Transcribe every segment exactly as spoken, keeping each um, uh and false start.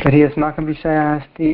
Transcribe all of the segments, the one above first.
तर्हि अस्माकं विषयः अस्ति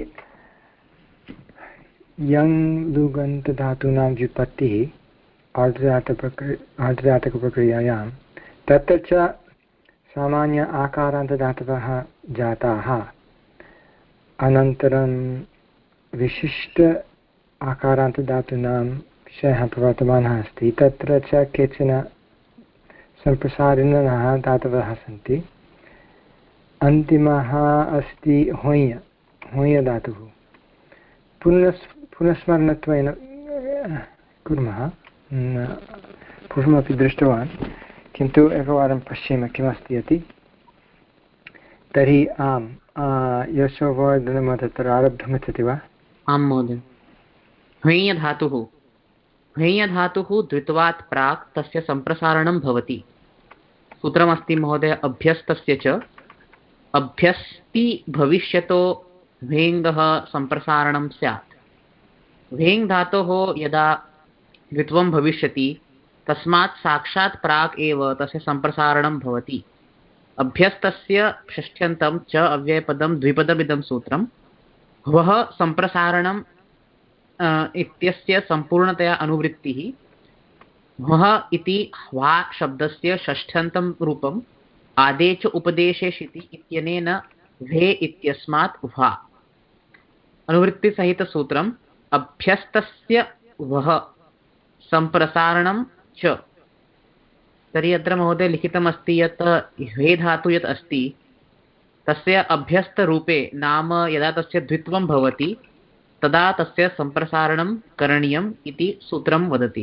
यङ् लुगन्तधातूनां व्युत्पत्तिः आर्धधातुकप्रक्रि आर्धधातुकप्रक्रियायां तत्र च सामान्य आकारान्तधातवः जाताः अनन्तरं विशिष्ट आकारान्तधातूनां विषयः प्रवर्तमानः अस्ति। तत्र च केचन सम्प्रसारिणः धातवः सन्ति। अन्तिमः अस्ति होय् होय् धातुः। पुनस् पुनस्मरणत्वेन कुर्मः। पूर्वमपि दृष्टवान् किन्तु एकवारं पश्येम किमस्ति इति। तर्हि आम् यशोवर्धनं तत्र आरब्धुमिच्छति वा? आं महोदय। ह्वेय धातुः ह्वेय धातुः द्वित्वात् प्राक् तस्य सम्प्रसारणं भवति। सूत्रमस्ति महोदय अभ्यस्तस्य च अभ्यस्ति भविष्यतो ह्वेङ्गः सम्प्रसारणं स्यात्। ह्वेङ् धातोः यदा द्वित्वं भविष्यति तस्मात् साक्षात् प्राक् एव तस्य सम्प्रसारणं भवति। अभ्यस्तस्य षष्ठ्यन्तं च अव्ययपदं द्विपदमिदं सूत्रं वः सम्प्रसारणम् इत्यस्य सम्पूर्णतया अनुवृत्तिः। वः इति ह्वा शब्दस्य षष्ठ्यन्तं रूपम् आदे च उपदेशे शिति इत्यनेन व्हे इत्यस्मात् वः अनुवृत्तिसहितसूत्रम् अभ्यस्तस्य वः सम्प्रसारणं च। तर्हि अत्र महोदय लिखितमस्ति यत् ह्वे धातु यत् अस्ति तस्य अभ्यस्तरूपे नाम यदा तस्य द्वित्वं भवति तदा तस्य सम्प्रसारणं करणीयम् इति सूत्रं वदति।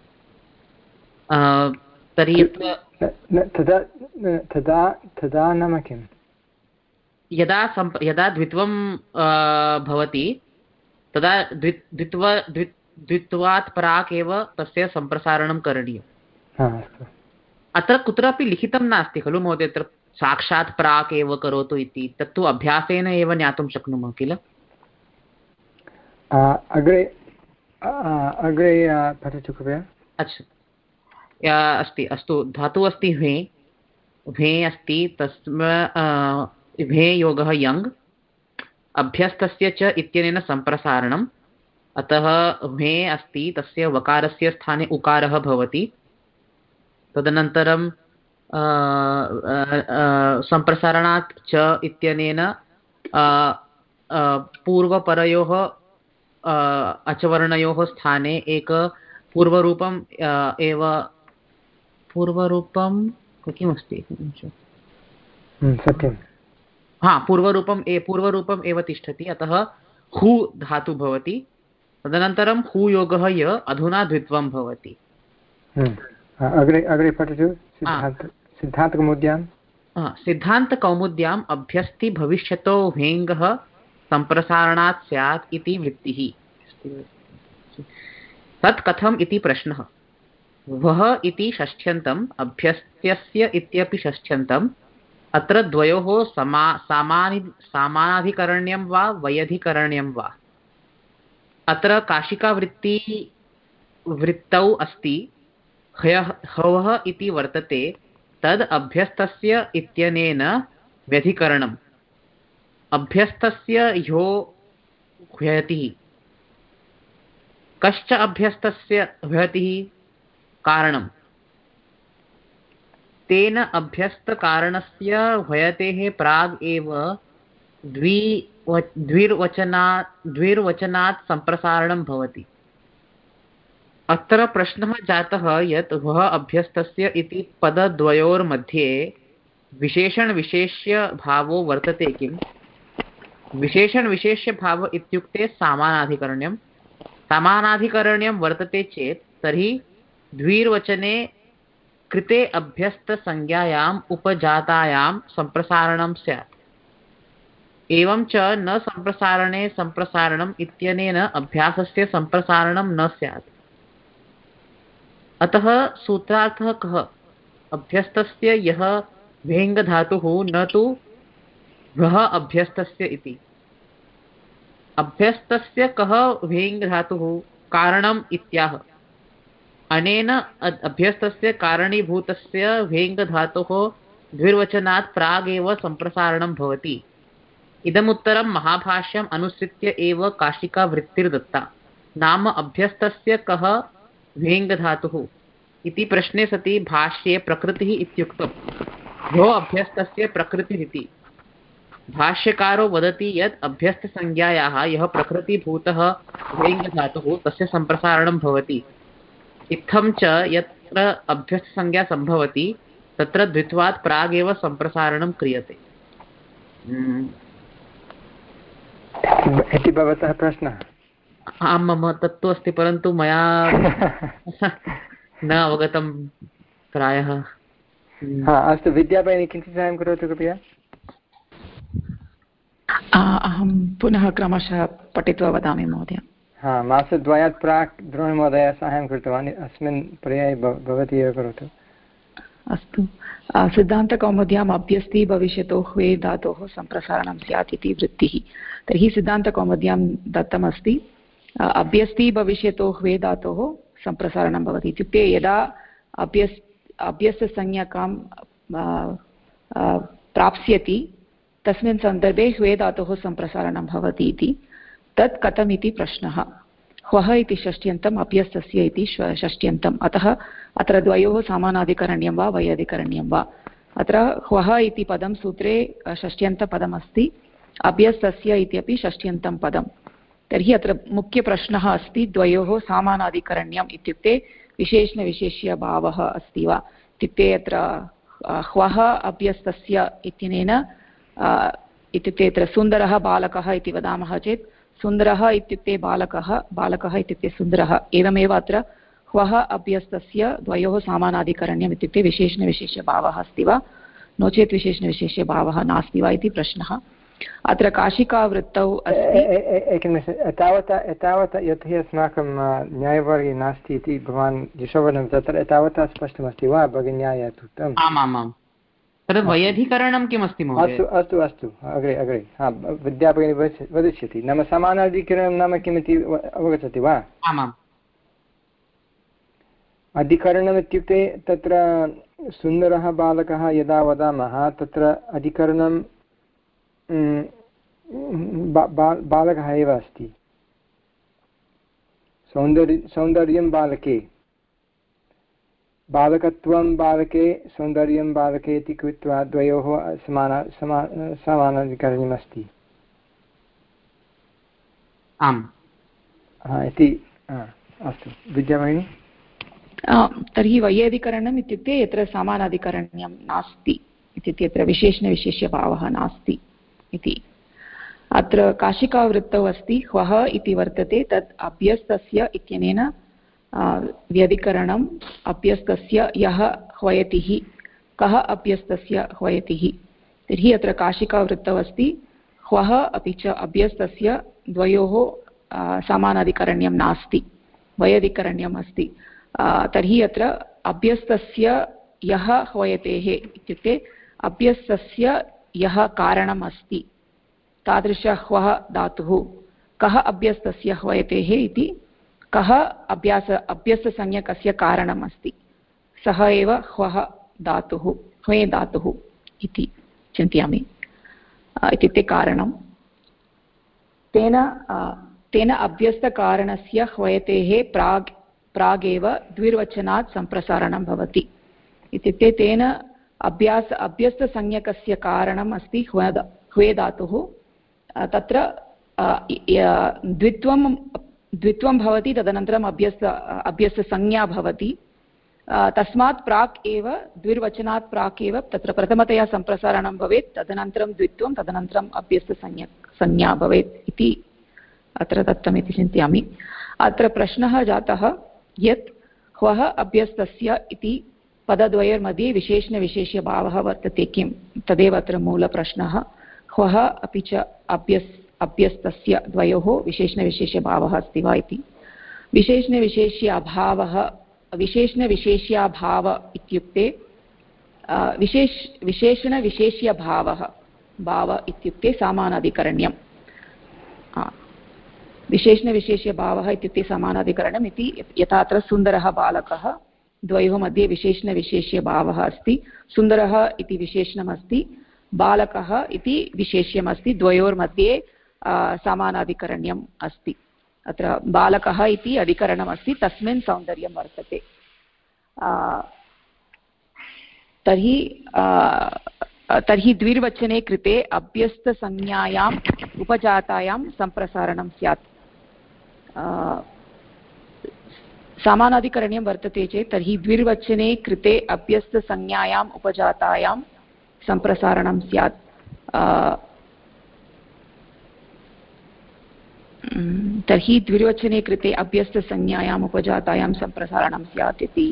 तर्हि तदा तदा तदा नाम किम्? यदा सम्प यदा द्वित्वं भवति तदा द्वि द्वित्व द्वि द्वित्वात् प्राक् एव तस्य सम्प्रसारणं करणीयम्। अत्र कुत्रापि लिखितं नास्ति खलु महोदय अत्र साक्षात् प्राक् एव करोतु इति। तत्तु अभ्यासेन एव ज्ञातुं शक्नुमः किल। अग्रे अग्रे पठतु कृपया। अच्छा अस्ति अस्तु धातुः अस्ति ह्वे ह्वे अस्ति तस्म ह्वे योगः यङ् अभ्यस्तस्य च इत्यनेन सम्प्रसारणम्। अतः ह्वे अस्ति तस्य वकारस्य स्थाने उकारः भवति। तदनन्तरं सम्प्रसारणात् च इत्यनेन पूर्वपरयोः अचवर्णयोः स्थाने एक पूर्वरूपम् एव पूर्वरूपं किमस्ति सत्यं हा पूर्वरूपम् ए पूर्वरूपम् एव तिष्ठति। अतः हु धातु भवति। तदनन्तरं हु योगः य अधुना द्वित्वं भवति। अग्रे अग्रे पठतु। सिद्धान्तकौमुद्यां सिद्धान्तकौमुद्याम् अभ्यस्ति भविष्यतो ह्वेङ्गः सम्प्रसारणात् स्यात् इति वृत्तिः। तत् कथम् इति प्रश्नः। वः इति षष्ठ्यन्तम् अभ्यस्त्यस्य इत्यपि षष्ठ्यन्तम् अत्र द्वयोः समा सामानि सामानाधिकरण्यं वा वैयधिकरण्यं वा। अत्र काशिकावृत्ति वृत्तौ अस्ति हयः हवः इति वर्तते तद् अभ्यस्तस्य इत्यनेन व्यधिकरणम्। अभ्यस्तस्य ह्यो ह्यतिः। कश्च अभ्यस्तस्य ह्यतिः कारणम्। तेन अभ्यस्तकारणस्य ह्यतेः प्राग् एव द्वि द्विर्वचनात् द्विर्वचनात् सम्प्रसारणं भवति। अत्र प्रश्नः जातः यत् वः अभ्यस्तस्य इति पदद्वयोर्मध्ये विशेषणविशेष्यभावो वर्तते किम्? विशेषणविशेष्यभाव इत्युक्ते समानाधिकरण्यं। समानाधिकरण्यं वर्तते चेत् तर्हि द्विर्वचने कृते अभ्यस्तसंज्ञायाम् उपजातायां सम्प्रसारणं स्यात्। एवं च न सम्प्रसारणे सम्प्रसारणम् इत्यनेन अभ्यासस्य सम्प्रसारणं न स्यात्। अतः सूत्रार्थः कः? अभ्यस्तस्य यः भेङ्गधातुः न तु वः अभ्यस्तस्य इति। अभ्यस्तस्य कः भेङ्गधातुः? कारणम् इत्याह। अनेन अभ्यस्तस्य कारणीभूतस्य भेङ्गधातोः द्विर्वचनात् प्रागेव सम्प्रसारणं भवति। इदमुत्तरं महाभाष्यम् अनुसृत्य एव काशिका वृत्तिर्दत्ता। नाम अभ्यस्तस्य कः भेङ्गधातुः इति प्रश्ने सति भाष्ये प्रकृतिः इत्युक्तं। भो अभ्यस्तस्य प्रकृतिरिति। भाष्यकारो वदति यत् अभ्यस्तसंज्ञायाः यः प्रकृतिभूतः भेङ्गधातुः तस्य सम्प्रसारणं भवति। इत्थं च यत्र अभ्यस्तसंज्ञा सम्भवति तत्र द्वित्वात् प्रागेव सम्प्रसारणं क्रियते इति भवतः प्रश्नः। आं मम तत्तु अस्ति, परन्तु मया न अवगतं प्रायः। हा अस्तु, विद्याभगिनी किञ्चित् साहाय्यं करोतु कृपया। अहं पुनः क्रमशः पठित्वा वदामि महोदय। हा, मासद्वयात् प्राक् द्रोणमहोदय साहाय्यं कृतवान्, अस्मिन् पर्याये भवती एव करोतु। अस्तु, सिद्धान्तकौमुद्याम् अभ्यस्ति भविष्यतो ह्वे धातोः सम्प्रसारणं स्यात् इति वृत्तिः। तर्हि सिद्धान्तकौमुद्यां दत्तमस्ति अभ्यस्ति भविष्यतो ह्वे धातोः सम्प्रसारणं भवति। इत्युक्ते यदा अभ्यस् अभ्यस्तसंज्ञकां प्राप्स्यति तस्मिन् सन्दर्भे ह्वे धातोः सम्प्रसारणं भवति इति। तत् कथम् इति प्रश्नः। ह्वः इति षष्ट्यन्तम् अभ्यस्तस्य इति षष्ट्यन्तम्, अतः अत्र द्वयोः समानाधिकरण्यं वा वैयाधिकरण्यं वा। अत्र ह्वः इति पदं सूत्रे षष्ट्यन्तपदमस्ति, अभ्यस्तस्य इत्यपि षष्ट्यन्तं पदं। तर्हि अत्र मुख्यप्रश्नः अस्ति द्वयोः समानाधिकरण्यम् इत्युक्ते विशेषणविशेष्यभावः अस्ति वा। इत्युक्ते अत्र ह्वः अभ्यस्तस्य इत्यनेन इत्युक्ते अत्र सुन्दरः बालकः इति वदामः चेत् सुन्दरः इत्युक्ते बालकः, बालकः इत्युक्ते सुन्दरः। एवमेव अत्र ह्वः अभ्यस्तस्य द्वयोः समानाधिकरण्यम् इत्युक्ते विशेषणविशेष्यभावः अस्ति वा, नो चेत् विशेषणविशेष्यभावः नास्ति वा इति प्रश्नः। अत्र काशिकावृत्तौ अस्ति। एकनिमिषं, तावता एतावता यतः अस्माकं न्यायवर्गे नास्ति इति भवान् यशोवर्णं तत्र एतावता स्पष्टमस्ति वा भगिन्या यत् उक्तम्? आमामां तद् वैयाधिकरणं किमस्ति महोदय? अस्तु अस्तु अस्तु, अग्रे अग्रे। हा, विद्याभगिनी वदिष्यति। नाम समानाधिकरणं नाम किमिति अवगच्छति वा? आमाम्। अधिकरणम् इत्युक्ते तत्र सुन्दरः बालकः यदा वदामः तत्र अधिकरणं बालकः एव अस्ति। सौन्दर्य सौन्दर्यं बालके, बालकत्वं बालके, सौन्दर्यं बालके इति कृत्वा द्वयोः समान समा समानाधिकरणमस्ति। आम् इति अस्तु, विद्याभगिनी। तर्हि वैयाधिकरणम् इत्युक्ते यत्र समानाधिकरण्यं नास्ति इत्युक्ते यत्र विशेषणविशेष्यभावः नास्ति इति। अत्र काशिकावृत्तौ अस्ति ह्वः इति वर्तते, तत् अभ्यस्तस्य इत्यनेन व्यधिकरणम् अभ्यस्तस्य यः ह्वयतिः, कः अभ्यस्तस्य ह्वयतिः। तर्हि अत्र काशिकावृत्तौ अस्ति ह्वः अपि च अभ्यस्तस्य द्वयोः समानाधिकरण्यं नास्ति, वैयाधिकरण्यम् अस्ति। तर्हि अत्र अभ्यस्तस्य यः ह्वयतेः इत्युक्ते अभ्यस्तस्य यः कारणम् अस्ति तादृश ह्वः धातुः, कः अभ्यस्तस्य ह्वयतेः इति, कः अभ्यास अभ्यस्तसंज्ञकस्य कारणम् अस्ति, सः एव ह्वः धातुः, ह्वे धातुः इति चिन्तयामि। इत्युक्ते कारणं तेन तेन अभ्यस्तकारणस्य ह्वयतेः प्राग् प्रागेव द्विर्वचनात् सम्प्रसारणं भवति। इत्युक्ते तेन अभ्यास अभ्यस्तसंज्ञकस्य कारणम् अस्ति ह्वे धातुः, तत्र द्वित्वं द्वित्वं भवति, तदनन्तरम् अभ्यस्त अभ्यस्तसंज्ञा भवति। तस्मात् प्राक् एव द्विर्वचनात् प्राक् एव तत्र प्रथमतया सम्प्रसारणं भवेत्, तदनन्तरं द्वित्वं, तदनन्तरम् अभ्यस्तसंज्ञा संज्ञा भवेत् इति अत्र दत्तमिति चिन्तयामि। अत्र प्रश्नः जातः यत् ह्वः अभ्यस्तस्य इति पदद्वयोर्मध्ये विशेषणविशेष्यभावः वर्तते किं, तदेव अत्र मूलप्रश्नः। ह्वः अपि च अभ्यस् अभ्यस्तस्य द्वयोः विशेषणविशेष्यभावः अस्ति वा इति। विशेषणविशेष्य अभावः, विशेषणविशेष्याभाव इत्युक्ते विशेष विशेषणविशेष्यभावः, भाव इत्युक्ते समानाधिकरण्यं। विशेषणविशेष्यभावः इत्युक्ते समानाधिकरणम् इति। यथा अत्र सुन्दरः बालकः, द्वयोः मध्ये विशेषणविशेष्यभावः अस्ति। सुन्दरः इति विशेषणमस्ति, बालकः इति विशेष्यमस्ति, द्वयोर्मध्ये समानाधिकरण्यम् अस्ति। अत्र बालकः इति अधिकरणमस्ति, तस्मिन् सौन्दर्यं वर्तते। तर्हि तर्हि द्विर्वचने कृते अभ्यस्तसंज्ञायाम् उपजातायां सम्प्रसारणं स्यात्। समानाधिकरण्यं वर्तते चेत् तर्हि द्विर्वचने कृते अभ्यस्तसंज्ञायाम् उपजातायां सम्प्रसारणं स्यात्। तर्हि द्विर्वचने कृते अभ्यस्तसंज्ञायाम् उपजातायां सम्प्रसारणं स्यात् इति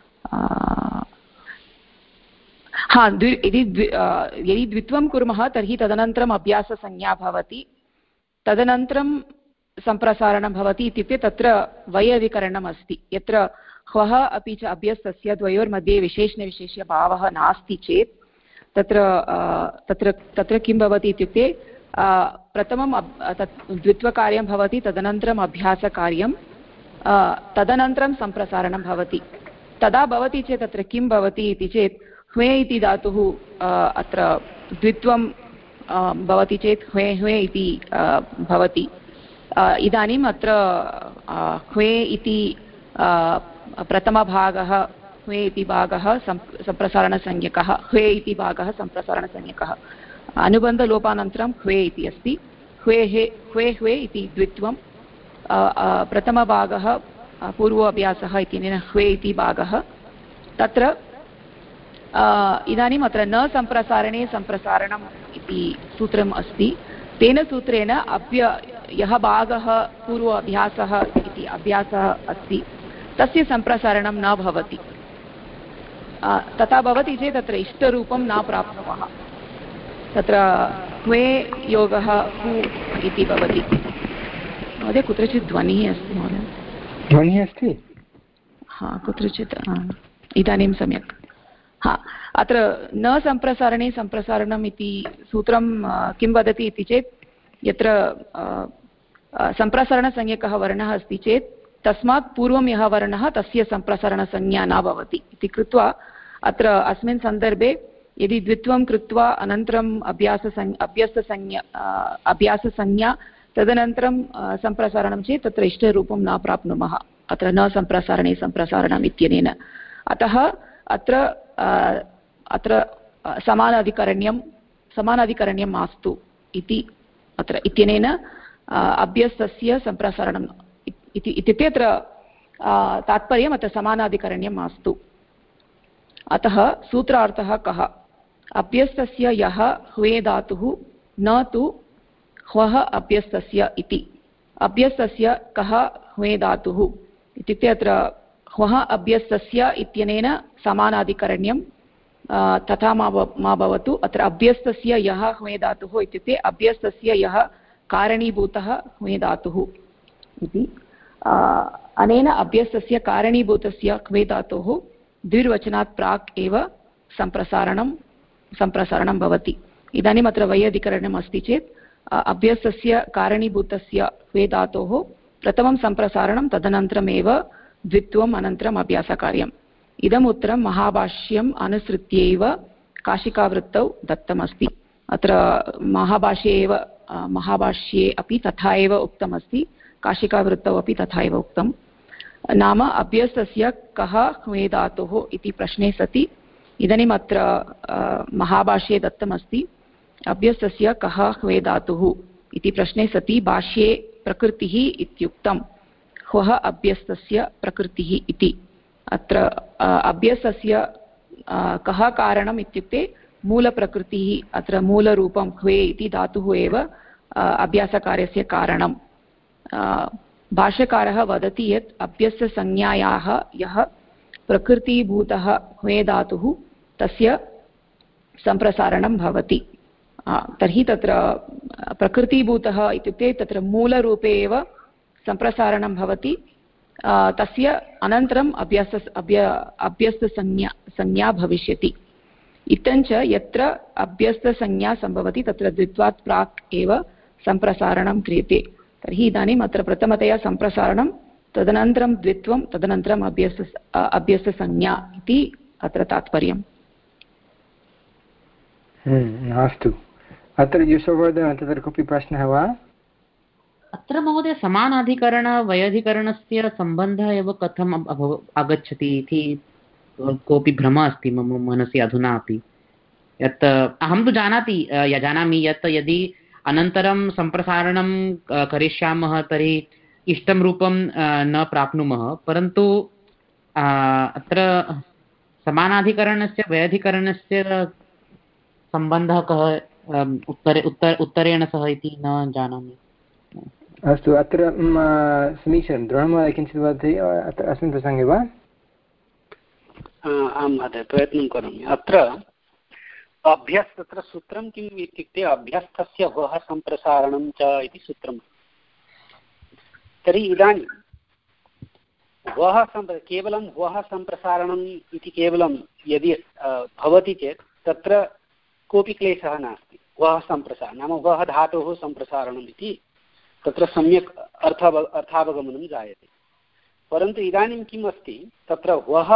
हा द्वि यदि द्वि यदि द्वित्वं कुर्मः तर्हि तदनन्तरम् अभ्याससंज्ञा भवति, तदनन्तरं सम्प्रसारणं भवति। इत्युक्ते तत्र वै अधिकरणम् अस्ति, यत्र ह्वः अपि च अभ्यस्तस्य द्वयोर्मध्ये विशेषणविशेष्यभावः नास्ति चेत् तत्र तत्र तत्र किं भवति इत्युक्ते प्रथमं तत् द्वित्वकार्यं भवति, तदनन्तरम् अभ्यासकार्यं, तदनन्तरं सम्प्रसारणं भवति। तदा भवति चेत् तत्र किं भवति इति चेत् ह्वे इति धातुः अत्र द्वित्वं भवति चेत् ह्वे ह्वे इति भवति। इदानीम् अत्र ह्वे इति प्रथमभागः ह्वे इति भागः सम्प्रसारणसंज्ञकः, ह्वे इति भागः सम्प्रसारणसंज्ञकः। अनुबन्धलोपानन्तरं ह्वे इति अस्ति, ह्वे ह्वे ह्वे इति द्वित्वं, प्रथमभागः पूर्वाभ्यासः इत्यनेन ह्वे इति भागः। तत्र इदानीम् अत्र न सम्प्रसारणे सम्प्रसारणम् इति सूत्रम् अस्ति। तेन सूत्रेण अभ्य यः भागः पूर्व अभ्यासः इति अभ्यासः अस्ति तस्य सम्प्रसारणं न भवति। तथा भवति चेत् तत्र इष्टरूपं न प्राप्नुमः। तत्र ह्वे योगः हु इति भवति। महोदय कुत्रचित् ध्वनिः अस्ति महोदय। ध्वनिः अस्ति हा कुत्रचित् इदानीं सम्यक्। हा अत्र न सम्प्रसारणे सम्प्रसारणम् इति सूत्रं किं वदति इति चेत् यत्र सम्प्रसारणसंज्ञकः वर्णः अस्ति चेत् तस्मात् पूर्वं यः वर्णः तस्य सम्प्रसारणसंज्ञा न भवति इति कृत्वा अत्र अस्मिन् सन्दर्भे यदि द्वित्वं कृत्वा अनन्तरम् अभ्याससंज्ञा अभ्यस्तसंज्ञा अभ्याससंज्ञा तदनन्तरं सम्प्रसारणं चेत् तत्र इष्टरूपं न प्राप्नुमः, अत्र न सम्प्रसारणे सम्प्रसारणम् इत्यनेन। अतः अत्र अत्र समानाधिकरण्यं समानाधिकरण्यं मास्तु इति अत्र इत्यनेन अभ्यस्तस्य सम्प्रसारणम् इति इत्युक्ते अत्र तात्पर्यम् अत्र समानाधिकरण्यं मास्तु। अतः सूत्रार्थः कः? अभ्यस्तस्य यः ह्वे धातुः न तु ह्वः अभ्यस्तस्य इति। अभ्यस्तस्य कः ह्वे धातुः इत्युक्ते अत्र ह्वः अभ्यस्तस्य इत्यनेन समानाधिकरण्यं तथा मा भवतु। अत्र अभ्यस्तस्य यः ह्वे धातुः इत्युक्ते अभ्यस्तस्य यः कारणीभूतः ह्वे धातुः इति। अनेन अभ्यस्तस्य कारणीभूतस्य ह्वे धातोः द्विर्वचनात् प्राक् एव सम्प्रसारणं सम्प्रसारणं भवति। इदानीम् अत्र वै अधिकरणम् अस्ति चेत् अभ्यस्तस्य कारणीभूतस्य ह्वे धातोः प्रथमं सम्प्रसारणं, तदनन्तरमेव द्वित्वम्, अनन्तरम् अभ्यासकार्यम्। इदम् उत्तरं महाभाष्यम् अनुसृत्यैव काशिकावृत्तौ दत्तमस्ति। अत्र महाभाष्ये एव महाभाष्ये अपि तथा एव उक्तमस्ति, काशिकावृत्तौ अपि तथा एव उक्तं। नाम अभ्यस्तस्य कः ह्वे धातुः इति प्रश्ने सति इदानीम् अत्र महाभाष्ये दत्तमस्ति अभ्यस्तस्य कः ह्वे धातुः इति प्रश्ने सति भाष्ये प्रकृतिः इत्युक्तं ह्वः अभ्यस्तस्य प्रकृतिः इति। अत्र अभ्यस्तस्य कः कारणम् इत्युक्ते मूलप्रकृतिः, अत्र मूलरूपं ह्वे इति धातुः एव अभ्यासकार्यस्य कारणं। भाष्यकारः वदति यत् अभ्यस्तसंज्ञायाः यः प्रकृतिभूतः ह्वे धातुः तस्य सम्प्रसारणं भवति। तर्हि तत्र प्रकृतिभूतः इत्युक्ते तत्र मूलरूपे एव सम्प्रसारणं भवति, तस्य अनन्तरम् अभ्यास अभ्य अभ्यस्तसंज्ञा संज्ञा भविष्यति। इत्थञ्च यत्र अभ्यस्तसंज्ञा सम्भवति तत्र द्वित्वात् प्राक् एव सम्प्रसारणं क्रियते। तर्हि इदानीम् अत्र प्रथमतया सम्प्रसारणं, तदनन्तरं द्वित्वं, तदनन्तरम् अभ्यस्त अभ्यस्तसंज्ञा इति अत्र तात्पर्यम्। अस्तु अत्र यशोवर्धन तत्र कोऽपि प्रश्नः वा? अत्र महोदय समानाधिकरण वैयाधिकरणस्य सम्बन्धः एव कथम् आगच्छति इति कोऽपि भ्रमः अस्ति मम मनसि अधुना अपि। यत् अहं तु जानाति जानामि यत् यदि अनन्तरं सम्प्रसारणं करिष्यामः तर्हि इष्टं रूपं न प्राप्नुमः, परन्तु अत्र समानाधिकरणस्य वैयाधिकरणस्य सम्बन्धः कः उत्तरे उत्तर उत्तरेण सह इति न जानामि। अस्तु अत्र समीचीनं द्रोणमहोदय किञ्चित् वदति अस्मिन् प्रसङ्गे वा? आं महोदय प्रयत्नं करोमि। अत्र अभ्यस् तत्र सूत्रं किम् इत्युक्ते अभ्यस्तस्य वः सम्प्रसारणं च इति सूत्रम्। तर्हि इदानीं वः केवलं वः सम्प्रसारणम् इति केवलं यदि भवति चेत् तत्र कोऽपि क्लेशः नास्ति। वः सम्प्रसारणं नाम वः धातोः सम्प्रसारणम् इति तत्र सम्यक् अर्थ अर्थावगमनं जायते। परन्तु इदानीं किम् अस्ति तत्र वः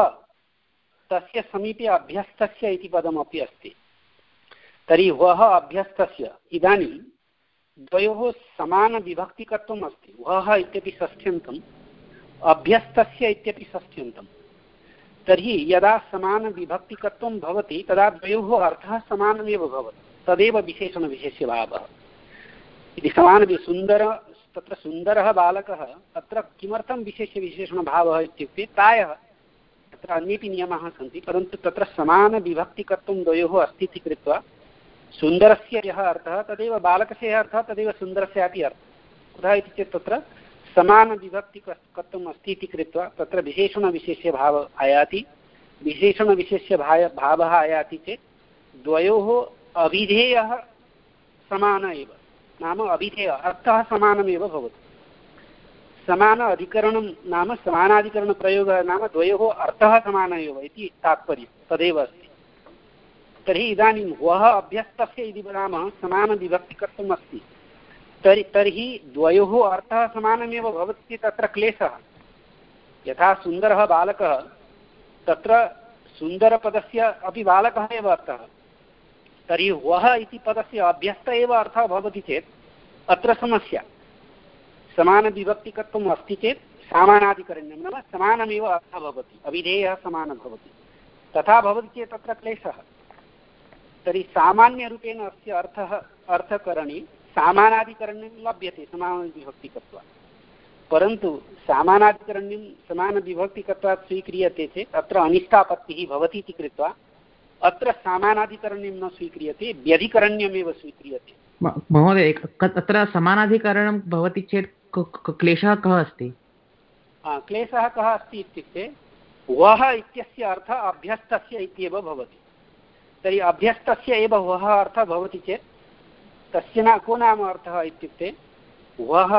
तस्य समीपे अभ्यस्तस्य इति पदमपि अस्ति। तर्हि वः अभ्यस्तस्य इदानीं द्वयोः समानविभक्तिकत्वम् अस्ति। वः इत्यपि षष्ठ्यन्तम् अभ्यस्तस्य इत्यपि षष्ठ्यन्तम्। तर्हि यदा समानविभक्तिकत्वं भवति तदा द्वयोः अर्थः समानमेव भवति। तदेव विशेषणविशेष्यभावः इति। समान सुन्दर तत्र सुन्दरः बालकः अत्र किमर्थं विशेष्यविशेषणभावः इत्युक्ते प्रायः तत्र अन्येपि नियमाः सन्ति, परन्तु तत्र समानविभक्तिकत्वं द्वयोः अस्ति इति कृत्वा सुन्दरस्य यः अर्थः तदेव बालकस्य यः अर्थः तदेव सुन्दरस्यापि अर्थः। कुतः इति चेत् तत्र समानविभक्तिकत्वम् अस्ति इति कृत्वा तत्र विशेषणविशेष्यभावः आयाति। विशेषणविशेष्यभाव भावः आयाति चेत् द्वयोः अभिधेयः समान एव, नाम अभिधेय अर्थः समानमेव भवति। समान अधिकरणं नाम समानाधिकरणप्रयोगः नाम द्वयोः अर्थः समानः एव इति तात्पर्यं तदेव अस्ति। तर्हि इदानीं वः अभ्यस्तस्य इति वदामः समानविभक्तिकत्वम् अस्ति। तर्हि तर्हि द्वयोः अर्थः समानमेव भवति तत्र क्लेशः। यथा सुन्दरः बालकः तत्र सुन्दरपदस्य अपि बालकः एव अर्थः। तर्हि वः इति पदस्य अभ्यस्त एव अर्थः भवति चेत् अत्र समस्या। समानविभक्तिकत्वम् अस्ति चेत् समानाधिकरण्यं नाम समानमेव अर्थः भवति, अभिधेयः समानः भवति। तथा भवति चेत् तत्र क्लेशः। तर्हि सामान्यरूपेण अस्य अर्थः अर्थकरणे समानाधिकरण्यं लभ्यते समानविभक्तिकत्वात्, परन्तु समानाधिकरण्यं समानविभक्तिकत्वात् स्वीक्रियते चेत् अत्र अनिष्टापत्तिः भवति इति कृत्वा अत्र समानाधिकरण्यं न स्वीक्रियते, व्यधिकरण्यमेव स्वीक्रियते। महोदय अत्र समानाधिकरणं भवति चेत् क्लेशः कः अस्ति? क्लेशः कः अस्ति इत्युक्ते वः इत्यस्य अर्थः अभ्यस्तस्य इत्येव भवति। तर्हि अभ्यस्तस्य एव वः अर्थः भवति चेत् तस्य न को नाम अर्थः इत्युक्ते वः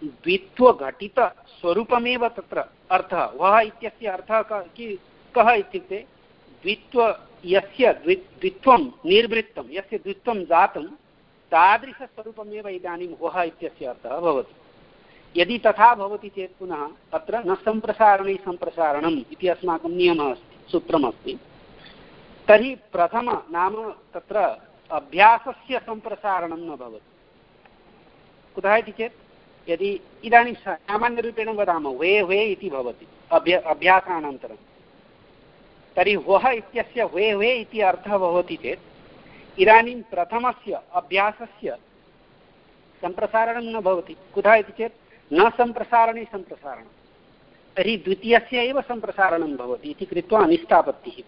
द्वित्वघटितस्वरूपमेव तत्र अर्थः। वः इत्यस्य अर्थः कः इत्युक्ते द्वित्व यस्य द्वि द्वित्वं निर्वृत्तं यस्य द्वित्वं जातं तादृशस्वरूपमेव इदानीं वः इत्यस्य अर्थः भवति। यदि तथा भवति चेत् पुनः अत्र न सम्प्रसारणे सम्प्रसारणम् इति अस्माकं नियमः अस्ति, सूत्रमस्ति। तर्हि प्रथम नाम तत्र अभ्यासस्य सम्प्रसारणं न भवति। कुतः इति चेत् यदि इदानीं सामान्यरूपेण वदामः वे वे इति भवति अभ्य अभ्यासानन्तरं, तर्हि वः इत्यस्य वे वे इति अर्थः भवति चेत् इदानीं प्रथमस्य अभ्यासस्य सम्प्रसारणं न भवति। कुतः इति चेत् न सम्प्रसारणे सम्प्रसारणं, तर्हि द्वितीयस्य एव सम्प्रसारणं भवति इति कृत्वा अनिष्टापत्तिः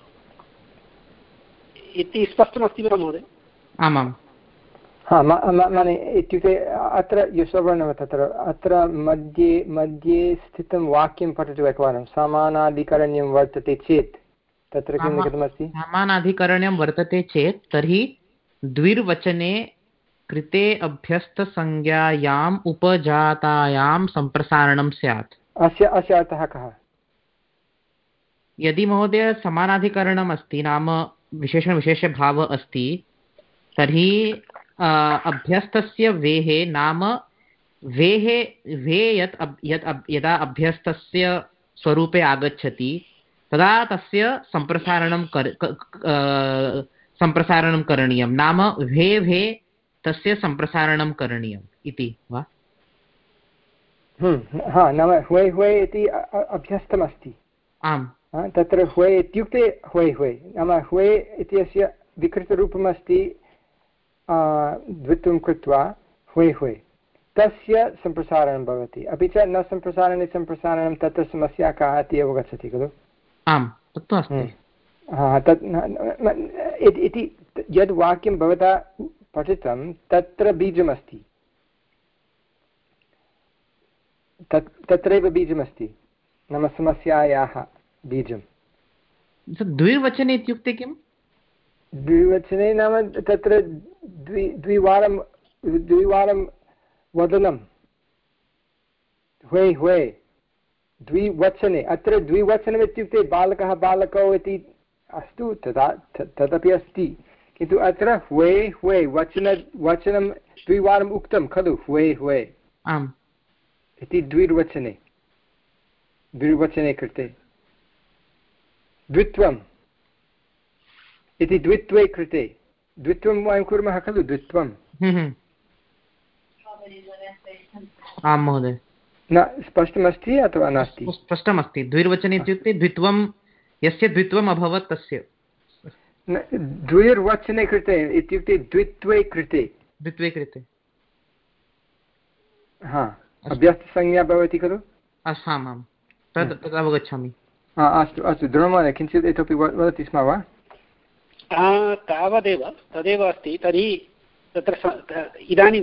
इति स्पष्टमस्ति वा महोदय? आमां। हा माने इत्युक्ते अत्र यशोवर्णः तत्र अत्र मध्ये मध्ये स्थितं वाक्यं पठतु एकवारं। समानाधिकरण्यं वर्तते चेत् तत्र किं लिखितमस्ति? समानाधिकरण्यं वर्तते चेत् तर्हि द्विर्वचने कृते अभ्यस्तसंज्ञायाम् उपजातायां सम्प्रसारणं स्यात्। अस्य अस्य अर्थः कः? यदि महोदय समानाधिकरणम् अस्ति नाम विशेषणविशेषभावः अस्ति तर्हि अभ्यस्तस्य वेः नाम वेः वे यत् यत् यदा अभ्यस्तस्य स्वरूपे आगच्छति तदा तस्य सम्प्रसारणं कर सम्प्रसारणं करणीयं नाम भे भे तस्य सम्प्रसारणं करणीयम् इति वा? हा, नाम ह्वे ह्वे इति अभ्यस्तमस्ति। आम्, तत्र ह्वे इत्युक्ते ह्वे ह्वे नाम ह्वे इत्यस्य विकृतरूपमस्ति द्वित्वं कृत्वा ह्वे ह्वे, तस्य सम्प्रसारणं भवति। अपि च न सम्प्रसारणे सम्प्रसारणं तत्र समस्या का इति अवगच्छति खलु? आम्, तत्तु अस्ति। हा, तत् इति यद् वाक्यं भवता पठितं तत्र बीजमस्ति, तत् तत्रैव बीजमस्ति, नाम समस्यायाः बीजं। द्विर्वचने इत्युक्ते किम्? द्विवचने नाम तत्र द्वि द्विवारं द्विवारं वदनं ह्वे ह्वे द्विवचने। अत्र द्विवचनम् इत्युक्ते बालकः बालकौ इति अस्तु, तदा तदपि अस्ति, किन्तु अत्र ह्वे ह्वे वचन वचनं द्विवारम् उक्तं खलु, ह्वे ह्वे आम् इति द्विर्वचने द्विर्वचने कृते। द्वित्वम् इति द्वित्वे कृते, द्वित्वं वयं कुर्मः खलु, द्वित्वं। आं महोदय, न स्पष्टमस्ति अथवा नास्ति? स्पष्टमस्ति। द्विर्वचने इत्युक्ते द्वित्वं, यस्य द्वित्वम् अभवत् तस्य। द्विर्वचने कृते इत्युक्ते द्वित्वे कृते। द्वित्वे कृते, हा, अभ्यस्तसंज्ञा भवति खलु? आम् आम्, तद् तद् अवगच्छामि। अस्तु अस्तु, ध्रुवमहोदय किञ्चित् इतोपि वदति स्म वा? तावदेव, तदेव अस्ति। तर्हि तत्र इदानीं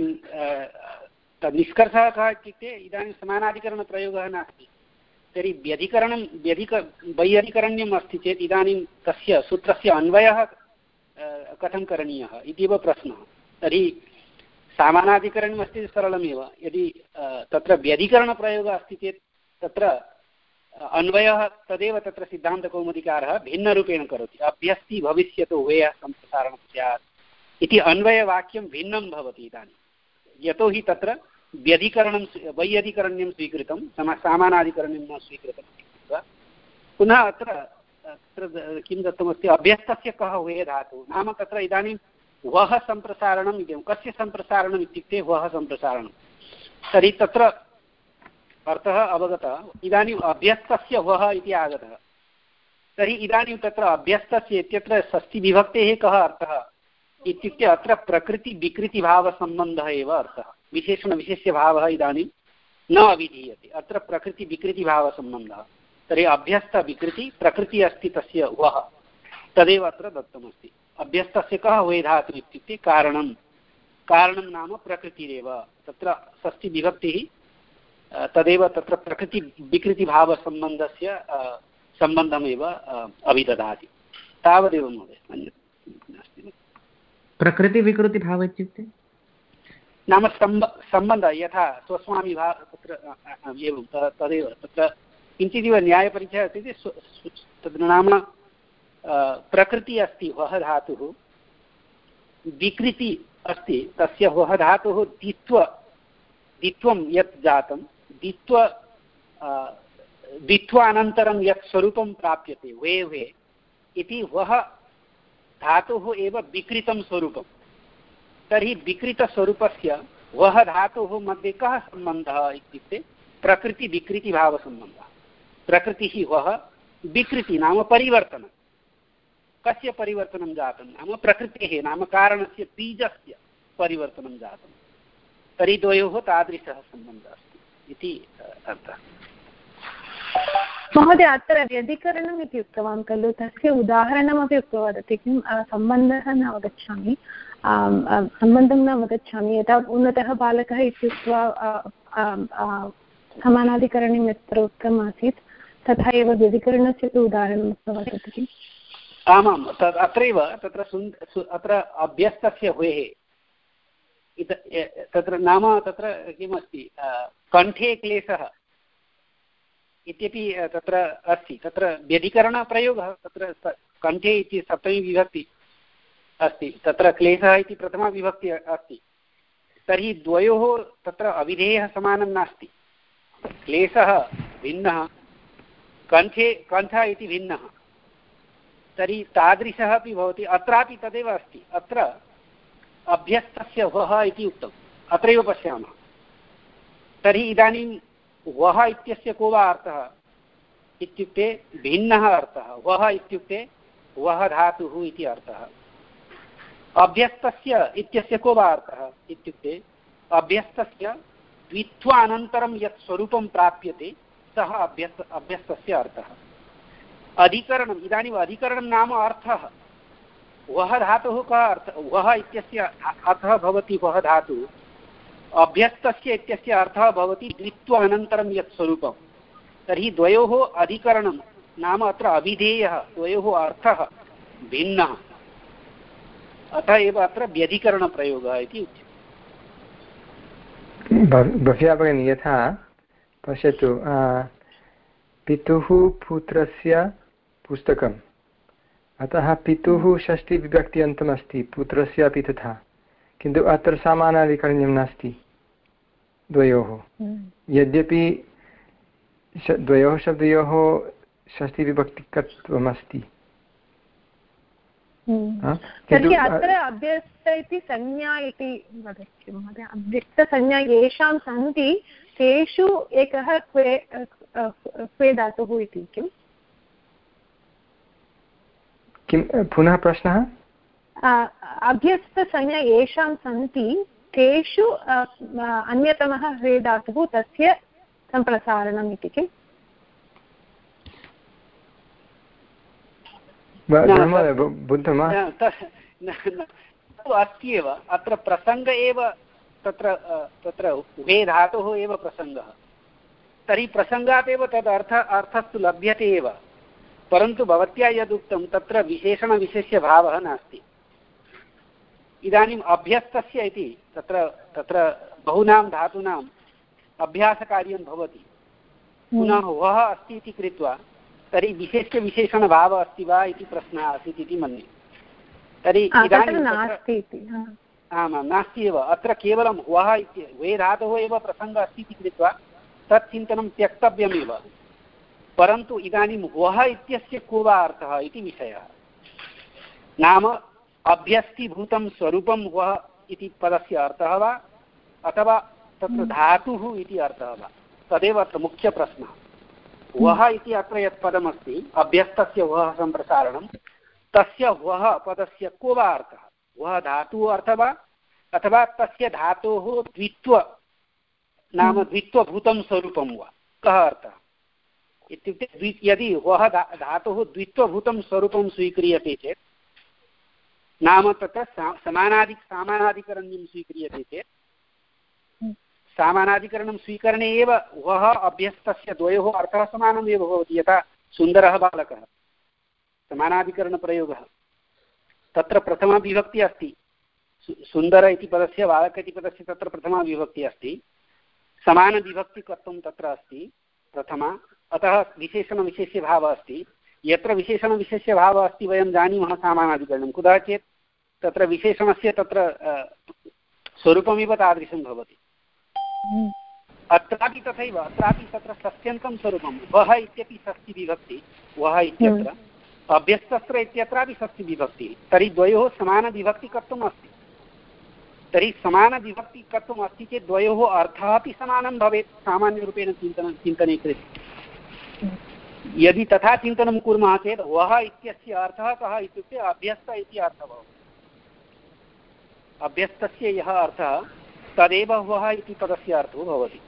निष्कर्षः कः इत्युक्ते इदानीं समानाधिकरणप्रयोगः नास्ति। तर्हि व्यधिकरणं व्यधिक वैयाधिकरण्यम् अस्ति चेत् इदानीं तस्य सूत्रस्य अन्वयः कथं करणीयः इत्येव प्रश्नः। तर्हि समानाधिकरणम् अस्ति सरलमेव, यदि तत्र व्यधिकरणप्रयोगः अस्ति चेत् तत्र अन्वयः तदेव तत्र सिद्धान्तकौमुदीकारः भिन्नरूपेण करोति। अभ्यस्ति भविष्यतो वेयः सम्प्रसारणं स्यात् इति अन्वयवाक्यं भिन्नं भवति इदानीं, यतोहि तत्र व्यधिकरणं वैयधिकरण्यं स्वीकृतं, सम सामानाधिकरण्यं न स्वीकृतं। पुनः अत्र अत्र किं दत्तमस्ति, अभ्यस्तस्य कः वे धातुः, नाम तत्र इदानीं वः सम्प्रसारणम् इति। कस्य सम्प्रसारणम् इत्युक्ते वः सम्प्रसारणं। तर्हि तत्र अर्थः अवगतः। इदानीम् अभ्यस्तस्य वः इति आगतः। तर्हि इदानीं तत्र अभ्यस्तस्य इत्यत्र षष्ठीविभक्तेः कः अर्थः इत्युक्ते अत्र प्रकृतिविकृतिभावसम्बन्धः एव अर्थः। विशेषणविशेष्यभावः इदानीं न अविधीयते, अत्र प्रकृतिविकृतिभावसम्बन्धः। तर्हि अभ्यस्तविकृति प्रकृतिः अस्ति तस्य वः, तदेव अत्र दत्तमस्ति। अभ्यस्तस्य कः वे धातुः इत्युक्ते कारणं, कारणं नाम प्रकृतिरेव। तत्र षष्ठीविभक्तिः तदेव तत्र प्रकृतिविकृतिभावसम्बन्धस्य सम्बन्धमेव अभिददाति। तावदेव महोदय, अन्यत् नास्ति। प्रकृतिविकृतिभावः इत्युक्ते नाम सम्ब सम्बन्धः, यथा स्वस्वामी भाव तत्र एवं तदेव तत्र किञ्चिदिव न्यायपरिचयः अस्ति। तद् नाम प्रकृतिः अस्ति वः धातुः, विकृति अस्ति तस्य वः धातुः द्वित्व द्वित्वं यत् जातं, द्वित्व द्वित्वानन्तरं यत् स्वरूपं प्राप्यते वे वे इति वः धातुः एव विकृतं स्वरूपं। तर्हि विकृतस्वरूपस्य वः धातुः मध्ये कः सम्बन्धः इत्युक्ते प्रकृतिविकृतिभावसम्बन्धः। प्रकृतिः वः, विकृति नाम परिवर्तनं। कस्य परिवर्तनं जातं नाम प्रकृतेः नाम कारणस्य बीजस्य परिवर्तनं जातं। तर्हि द्वयोः तादृशः सम्बन्धः अस्ति इति अर्थः। महोदय, अत्र व्यधिकरणम् इति उक्तवान् खलु, तस्य उदाहरणमपि उक्त्वा वदति किं? सम्बन्धः न अवगच्छामि, सम्बन्धं न अवगच्छामि। यथा उन्नतः बालकः इत्युक्त्वा समानाधिकरणं यत्र उक्तम् आसीत् तथा एव व्यधिकरणस्य तु उदाहरणम् उक्त्वा वदति किम्? आमां, तत् अत्रैव तत्र अत्र अभ्यस्तस्य ह्वेः तत्र नाम तत्र किमस्ति, कण्ठे क्लेशः इत्यपि तत्र अस्ति। तत्र व्यधिकरणप्रयोगः तत्र कण्ठे इति सप्तमी विभक्ति अस्ति, तत्र क्लेशः इति प्रथमा विभक्ति अस्ति। तर्हि द्वयोः तत्र अविधेयः समानं नास्ति। क्लेशः भिन्नः, कण्ठे कण्ठः इति भिन्नः। तर्हि तादृशः अपि भवति। अत्रापि तदेव अस्ति। अत्र अभ्यस्तस्य वः इति उक्तम्, अत्रैव पश्यामः। तर्हि इदानीं वः इत्यस्य को वा अर्थः इत्युक्ते भिन्नः अर्थः। वः इत्युक्ते वः धातुः इति अर्थः। अभ्यस्तस्य इत्यस्य को वा अर्थः इत्युक्ते अभ्यस्तस्य द्वित्वानन्तरं यत् स्वरूपं प्राप्यते सः अभ्यस्त अभ्यस्तस्य अर्थः। अधिकरणम्, इदानीम् अधिकरणं नाम अर्थः। वः धातुः कः अर्थः? वः इत्यस्य अर्थः भवति वः धातुः, अभ्यस्तस्य इत्यस्य अर्थः भवति द्वित्वानन्तरं यत् स्वरूपं। तर्हि द्वयोः अधिकरणं नाम अत्र अभिधेयः, द्वयोः अर्थः भिन्नः, अतः एव अत्र व्यधिकरणप्रयोगः इति उच्यते। भव्या भगिनी, यथा पश्यतु, पितुः पुत्रस्य पुस्तकम्, अतः पितुः षष्टिविभक्त्यन्तमस्ति, पुत्रस्य अपि तथा, किन्तु अत्र समानाधिकरण्यं नास्ति द्वयोः। यद्यपि द्वयोः शब्दयोः षष्टिविभक्तिकत्वमस्ति। तर्हि अत्र अभ्यस्त इति संज्ञा इति वदति महोदय। अभ्यक्तसंज्ञा येषां सन्ति तेषु एकः क्वे क्वे धातुः इति किम्? किं पुनः प्रश्नः? अभ्यस्तसंज्ञा येषां सन्ति तेषु अन्यतमः ह्वे धातुः, तस्य सम्प्रसारणम् इति किम्? बुद्धम् अस्ति एव, अत्र प्रसङ्ग एव, तत्र तत्र ह्वे धातुः एव प्रसङ्गः। तर्हि प्रसङ्गात् एव तद् अर्थ अर्थस्तु लभ्यते एव, परन्तु भवत्या यदुक्तं तत्र विशेषणविशेष्यभावः नास्ति। इदानीम् अभ्यस्तस्य इति तत्र तत्र बहूनां धातूनाम् अभ्यासकार्यं भवति, पुनः वः अस्ति इति कृत्वा तर्हि विशेष्यविशेषणभावः अस्ति वा इति प्रश्नः आसीत् इति मन्ये। तर्हि इदानीं आमां नास्ति एव, अत्र केवलं वः इति वे धातोः एव प्रसङ्गः अस्ति इति कृत्वा तत् चिन्तनं त्यक्तव्यमेव। परन्तु इदानीं वः इत्यस्य को वा अर्थः इति विषयः। नाम अभ्यस्तीभूतं स्वरूपं वः इति पदस्य अर्थः वा अथवा तत्र धातुः इति अर्थः वा, तदेव अत्र मुख्यप्रश्नः। वः इति अत्र यत् पदमस्ति अभ्यस्तस्य वः सम्प्रसारणं, तस्य वः पदस्य को वा अर्थः? वः धातुः अर्थः वा अथवा तस्य धातोः द्वित्व नाम द्वित्वभूतं स्वरूपं वा, कः अर्थः इत्युक्ते द्वि यदि वः धा धातुः द्वित्वभूतं स्वरूपं स्वीक्रियते चेत्, नाम तत्र समानादि सामानाधिकरण्यं स्वीक्रियते चेत्, सामानाधिकरणं स्वीकरणे एव वः अभ्यस्तस्य द्वयोः अर्थः समानम् एव भवति। यथा सुन्दरः बालकः, समानाधिकरणप्रयोगः, तत्र प्रथमा विभक्तिः अस्ति, सुन्दर इति पदस्य बालक इति पदस्य तत्र प्रथमा विभक्तिः अस्ति, समानविभक्तिकत्वं तत्र अस्ति प्रथमा, अतः विशेषणविशेष्यभावः अस्ति। यत्र विशेषणविशेष्यभावः अस्ति वयं जानीमः सामानाधिकरणं, कुतः चेत् तत्र विशेषणस्य तत्र स्वरूपमेव तादृशं भवति। अत्रापि तथैव, अत्रापि तत्र षष्ट्यन्तं स्वरूपं, वः इत्यपि षष्टिविभक्ति, वः इत्यत्र, अभ्यस्तस्त्र इत्यत्रापि षष्टिविभक्तिः, तर्हि द्वयोः समानविभक्तिकत्वम् अस्ति। तर्हि समानविभक्तिकत्वम् अस्ति चेत् द्वयोः अर्थः अपि समानं भवेत् सामान्यरूपेण चिन्तनं चिन्तने कृते। यदि तथा चिन्तनं कुर्मः चेत् वः इत्यस्य अर्थः कः इत्युक्ते अभ्यस्त इति अर्थः भवति। अभ्यस्तस्य यः अर्थः तदेव वः इति पदस्य अर्थो भवति।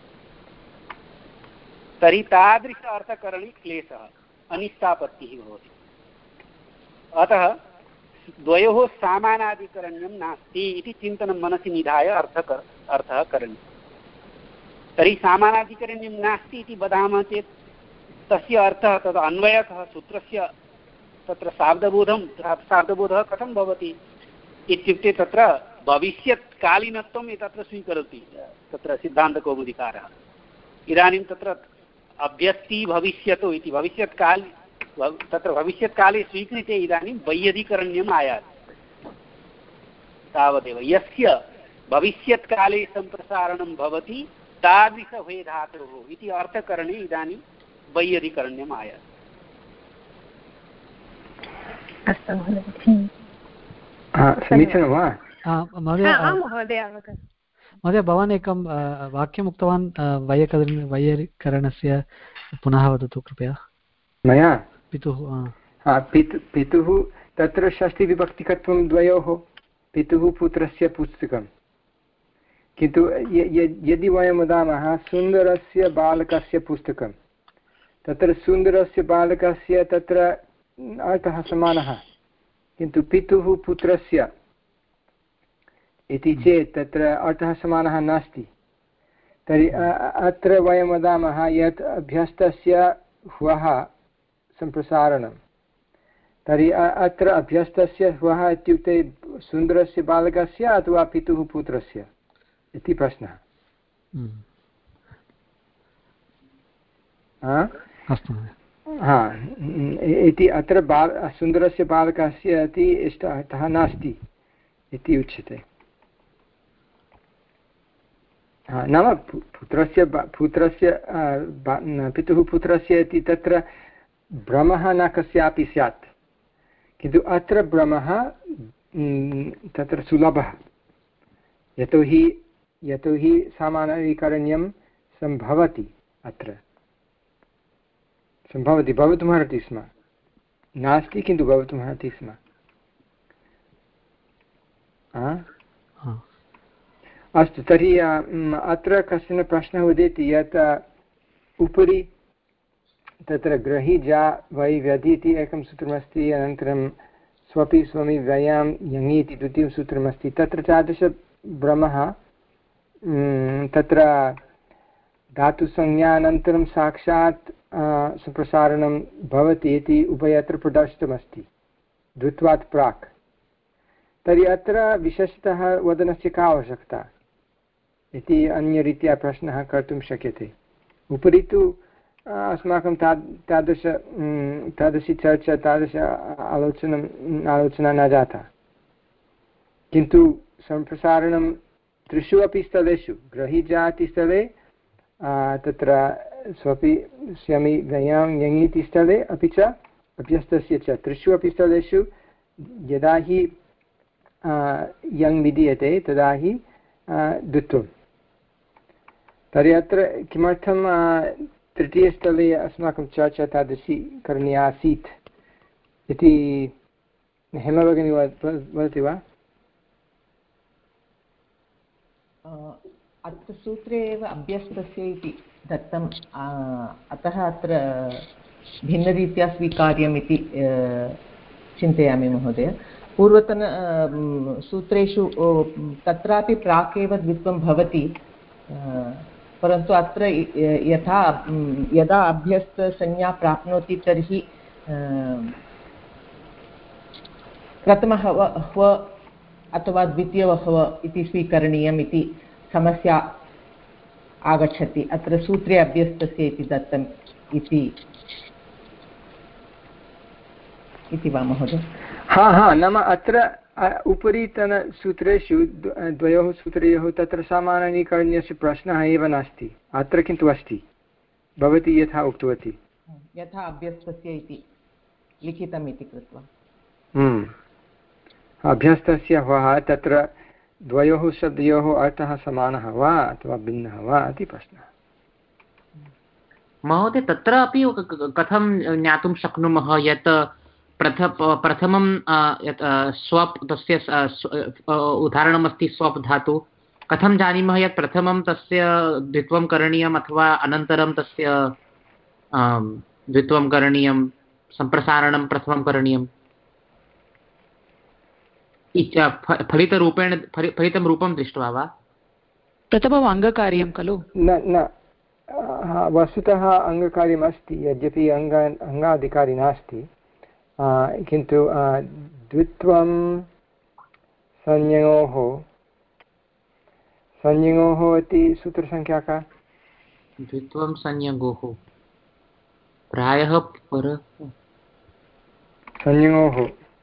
तर्हि तादृश अर्थकरणे क्लेशः, अनिष्टापत्तिः भवति। अतः द्वयोः सामानाधिकरण्यं नास्ति इति चिन्तनं मनसि निधाय अर्थकर अर्थः करणीयः। तर्हि सामानाधिकरण्यं नास्ति इति वदामः चेत् तस्य अर्थः तद् अन्वयकः सूत्रस्य तत्र शाब्दबोधं शाब्दबोधः कथं भवति इत्युक्ते तत्र भविष्यत्कालीनत्वं तत्र स्वीकरोति तत्र सिद्धान्तकौमुदीकारः। इदानीं तत्र अभ्यस्ति भविष्यतो इति भविष्यत्काल तत्र भविष्यत्काले स्वीकृते इदानीं वैयधिकरण्यम् आयाति, तावदेव। यस्य भविष्यत्काले सम्प्रसारणं भवति तादृशभे धातुः इति अर्थकरणे इदानीं वैयधिकरण्यम् आयाति। अस्तु महोदय, समीचीनं वा महोदय? महोदय, भवान् एकं वाक्यम् उक्तवान् वैयकरण वैयाकरणस्य, पुनः वदतु कृपया। मया पितुः पितुः तत्र षष्ठीविभक्तिकत्वं द्वयोः, पितुः पुत्रस्य पुस्तकं। किन्तु यदि वयं वदामः सुन्दरस्य बालकस्य पुस्तकं, तत्र सुन्दरस्य बालकस्य तत्र अर्थः समानः, किन्तु पितुः पुत्रस्य इति चेत् तत्र अर्थः समानः नास्ति। तर्हि अत्र वयं वदामः यत् अभ्यस्तस्य ह्वः सम्प्रसारणं। तर्हि अत्र अभ्यस्तस्य ह्वः इत्युक्ते सुन्दरस्य बालकस्य अथवा पितुः पुत्रस्य इति प्रश्नः। हा, इति अत्र बाल सुन्दरस्य बालकस्य इति इष्टः नास्ति इति उच्यते। नाम पुत्रस्य पुत्रस्य पितुः पुत्रस्य इति तत्र भ्रमः न कस्यापि स्यात्, किन्तु अत्र भ्रमः तत्र सुलभः, यतोहि यतोहि सामान्यीकरण्यं सम्भवति, अत्र सम्भवति, भवितुमर्हति स्म, नास्ति किन्तु भवितुमर्हति स्म। अस्तु, तर्हि अत्र कश्चन प्रश्नः उदेति यत् उपरि तत्र ग्रहीजा वै व्यधि इति एकं सूत्रमस्ति, अनन्तरं स्वपि स्वमि व्ययां यङि इति द्वितीयं सूत्रमस्ति। तत्र तादृशभ्रमः तत्र धातुसंज्ञानन्तरं साक्षात् सम्प्रसारणं भवति इति उभयत्र प्रदर्शितमस्ति द्वित्वात् प्राक्। तर्हि अत्र विशेषतः वदनस्य का आवश्यकता इति अन्यरीत्या प्रश्नः कर्तुं शक्यते। उपरि तु अस्माकं ता तादृश तादृशी चर्चा, तादृश आलोचनम् आलोचना न जाता, किन्तु सम्प्रसारणं त्रिषु अपि स्थलेषु, ग्रहीजातिस्थले, तत्र स्वपि स्यमि व्ययां यङिति स्थले, अपि च अभ्यस्तस्य च, त्रिषु अपि स्थलेषु यदा हि यङ् विधीयते तदा हि द्वित्वं। तर्हि अत्र किमर्थं तृतीयस्थले अस्माकं चर्चा तादृशी करणीया आसीत् इति हेमा भगिनी वदति वा? अत्र सूत्रे एव अभ्यस्तस्य इति दत्तम्, अतः अत्र भिन्नरीत्या स्वीकार्यम् इति चिन्तयामि महोदय। पूर्वतन सूत्रेषु तत्रापि प्राक् एव द्वित्वं भवति, परन्तु अत्र यथा यदा अभ्यस्तसंज्ञा प्राप्नोति तर्हि प्रथमः ह्व अथवा द्वितीयः ह्व इति स्वीकरणीयम् इति समस्या आगच्छति। अत्र सूत्रे अभ्यस्तस्य इति दत्तम् इति इति वा महोदय? हा हा, नाम अत्र उपरितनसूत्रेषु द्वयोः सूत्रयोः तत्र सामान्यीकरणस्य प्रश्नः एव नास्ति, अत्र किन्तु अस्ति, भवती यथा उक्तवती, यथा अभ्यस्तस्य इति लिखितम् इति कृत्वा। अभ्यस्तस्य ह्वः तत्र द्वयोः शब्दयोः अर्थः समानः वा अथवा भिन्नः वा इति प्रश्नः। महोदय, तत्र अपि कथं ज्ञातुं शक्नुमः यत् प्रथम प्रथमं यत् स्वप् तस्य उदाहरणमस्ति स्वप् धातु, कथं जानीमः यत् प्रथमं तस्य द्वित्वं करणीयम् अथवा अनन्तरं तस्य द्वित्वं करणीयं, सम्प्रसारणं प्रथमं करणीयम्? फलितरूपेण फलितं रूपं दृष्ट्वा वा? प्रथमम् अङ्गकार्यं खलु? न न, वस्तुतः अङ्गकार्यमस्ति, यद्यपि अङ्ग अङ्गाधिकारी नास्ति, किन्तु द्वित्वं संज्ञोः संज्ञोः इति सूत्रसङ्ख्या का? द्वित्वं संज्ञोः प्रायः पर संज्ञोः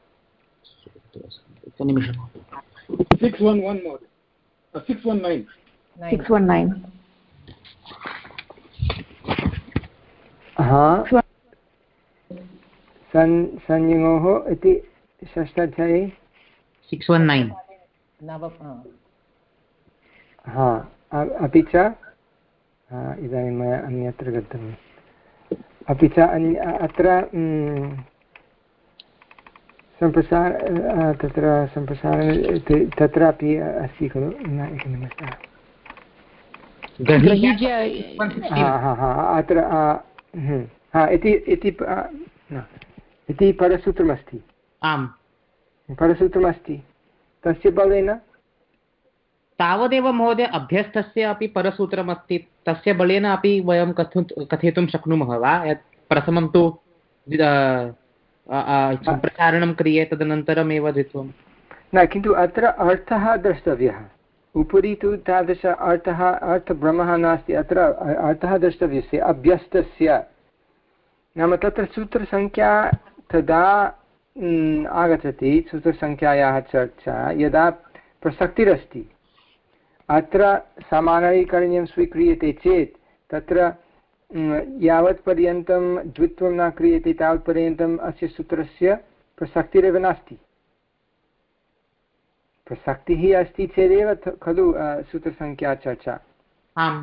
एकनिमिषम् सिक्स् वन् वन् महोदय, six one nine six one nine हा सन् संयोः इति षष्ठाध्याये सिक्स् वन् नैन् हा अपि च इदानीं मया अन्यत्र गतम् अपि च अन्य अत्र सम्प्रसार तत्र सम्प्रसारण तत्रापि अस्ति खलु एकनिमेषः अत्र हा इति इति इति परसूत्रमस्ति आम् परसूत्रमस्ति तस्य बलेन तावदेव महोदय अभ्यस्तस्य अपि परसूत्रमस्ति तस्य बलेन अपि वयं कथयितुं शक्नुमः वा यत् प्रथमं तु सम्प्रसारणं क्रिये तदनन्तरमेव द्वित्वं न किन्तु अत्र अर्थः द्रष्टव्यः उपरि तु तादृश अर्थः अर्थभ्रमः नास्ति अत्र अर्थः द्रष्टव्यस्य अभ्यस्तस्य नाम तत्र सूत्रसङ्ख्या तदा आगच्छति सूत्रसङ्ख्यायाः चर्चा यदा प्रसक्तिरस्ति अत्र समानरीकरणीयं स्वीक्रियते चेत् तत्र यावत्पर्यन्तं द्वित्वं न क्रियते तावत्पर्यन्तम् अस्य सूत्रस्य प्रसक्तिरेव नास्ति प्रसक्तिः अस्ति चेदेव खलु सूत्रसङ्ख्या चर्चा आम्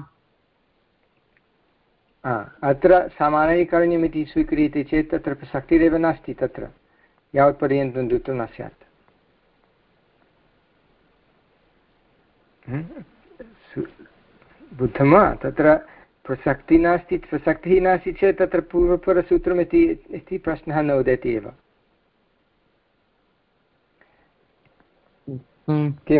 अत्र समानरीकरणीयमिति स्वीक्रियते चेत् तत्र प्रसक्तिरेव नास्ति तत्र यावत्पर्यन्तं द्वित्वं न स्यात् बुद्धं वा तत्र प्रसक्तिः नास्ति प्रसक्तिः नास्ति चेत् तत्र पूर्वपरसूत्रमिति इति प्रश्नः न उदेति एव किं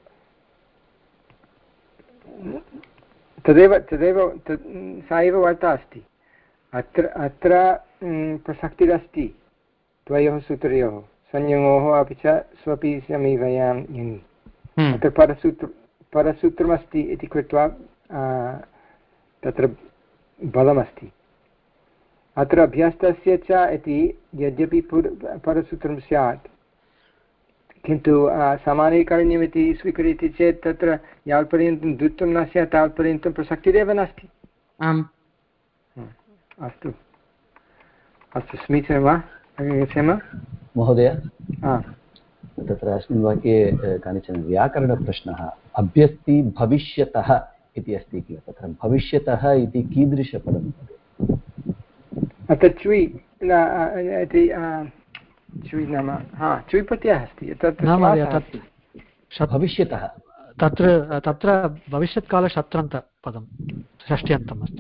तदेव तदेव सा एव वार्ता अस्ति अत्र अत्र प्रसक्तिरस्ति द्वयोः सूत्रयोः संयोगोः अपि च स्वपि समीवयां यङि अत्र परसूत्र परसूत्रमस्ति इति कृत्वा तत्र बलमस्ति अत्र अभ्यस्तस्य च इति यद्यपि परसूत्रं स्यात् किन्तु समानीकरणीयमिति स्वीक्रियते चेत् तत्र यावत्पर्यन्तं द्वित्वं न स्यात् तावत्पर्यन्तं प्रसक्तिरेव नास्ति आम् अस्तु अस्तु समीचीनं वा गच्छेम महोदय तत्र अस्मिन् वाक्ये कानिचन व्याकरणप्रश्नः अभ्यस्ति भविष्यतः इति अस्ति किल तत्र भविष्यतः इति कीदृशपदं अत्र चुयि इति चुयि नाम हा चुयि प्रत्ययः अस्ति भविष्यतः तत्र तत्र भविष्यत्कालशत्रन्तपदं षष्ट्यन्तम् अस्ति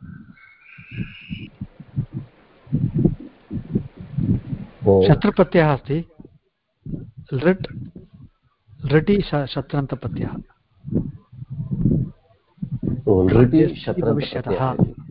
शत्रुप्रत्ययः अस्ति लृट् लृटि शत्रन्तप्रत्ययः भविष्यतः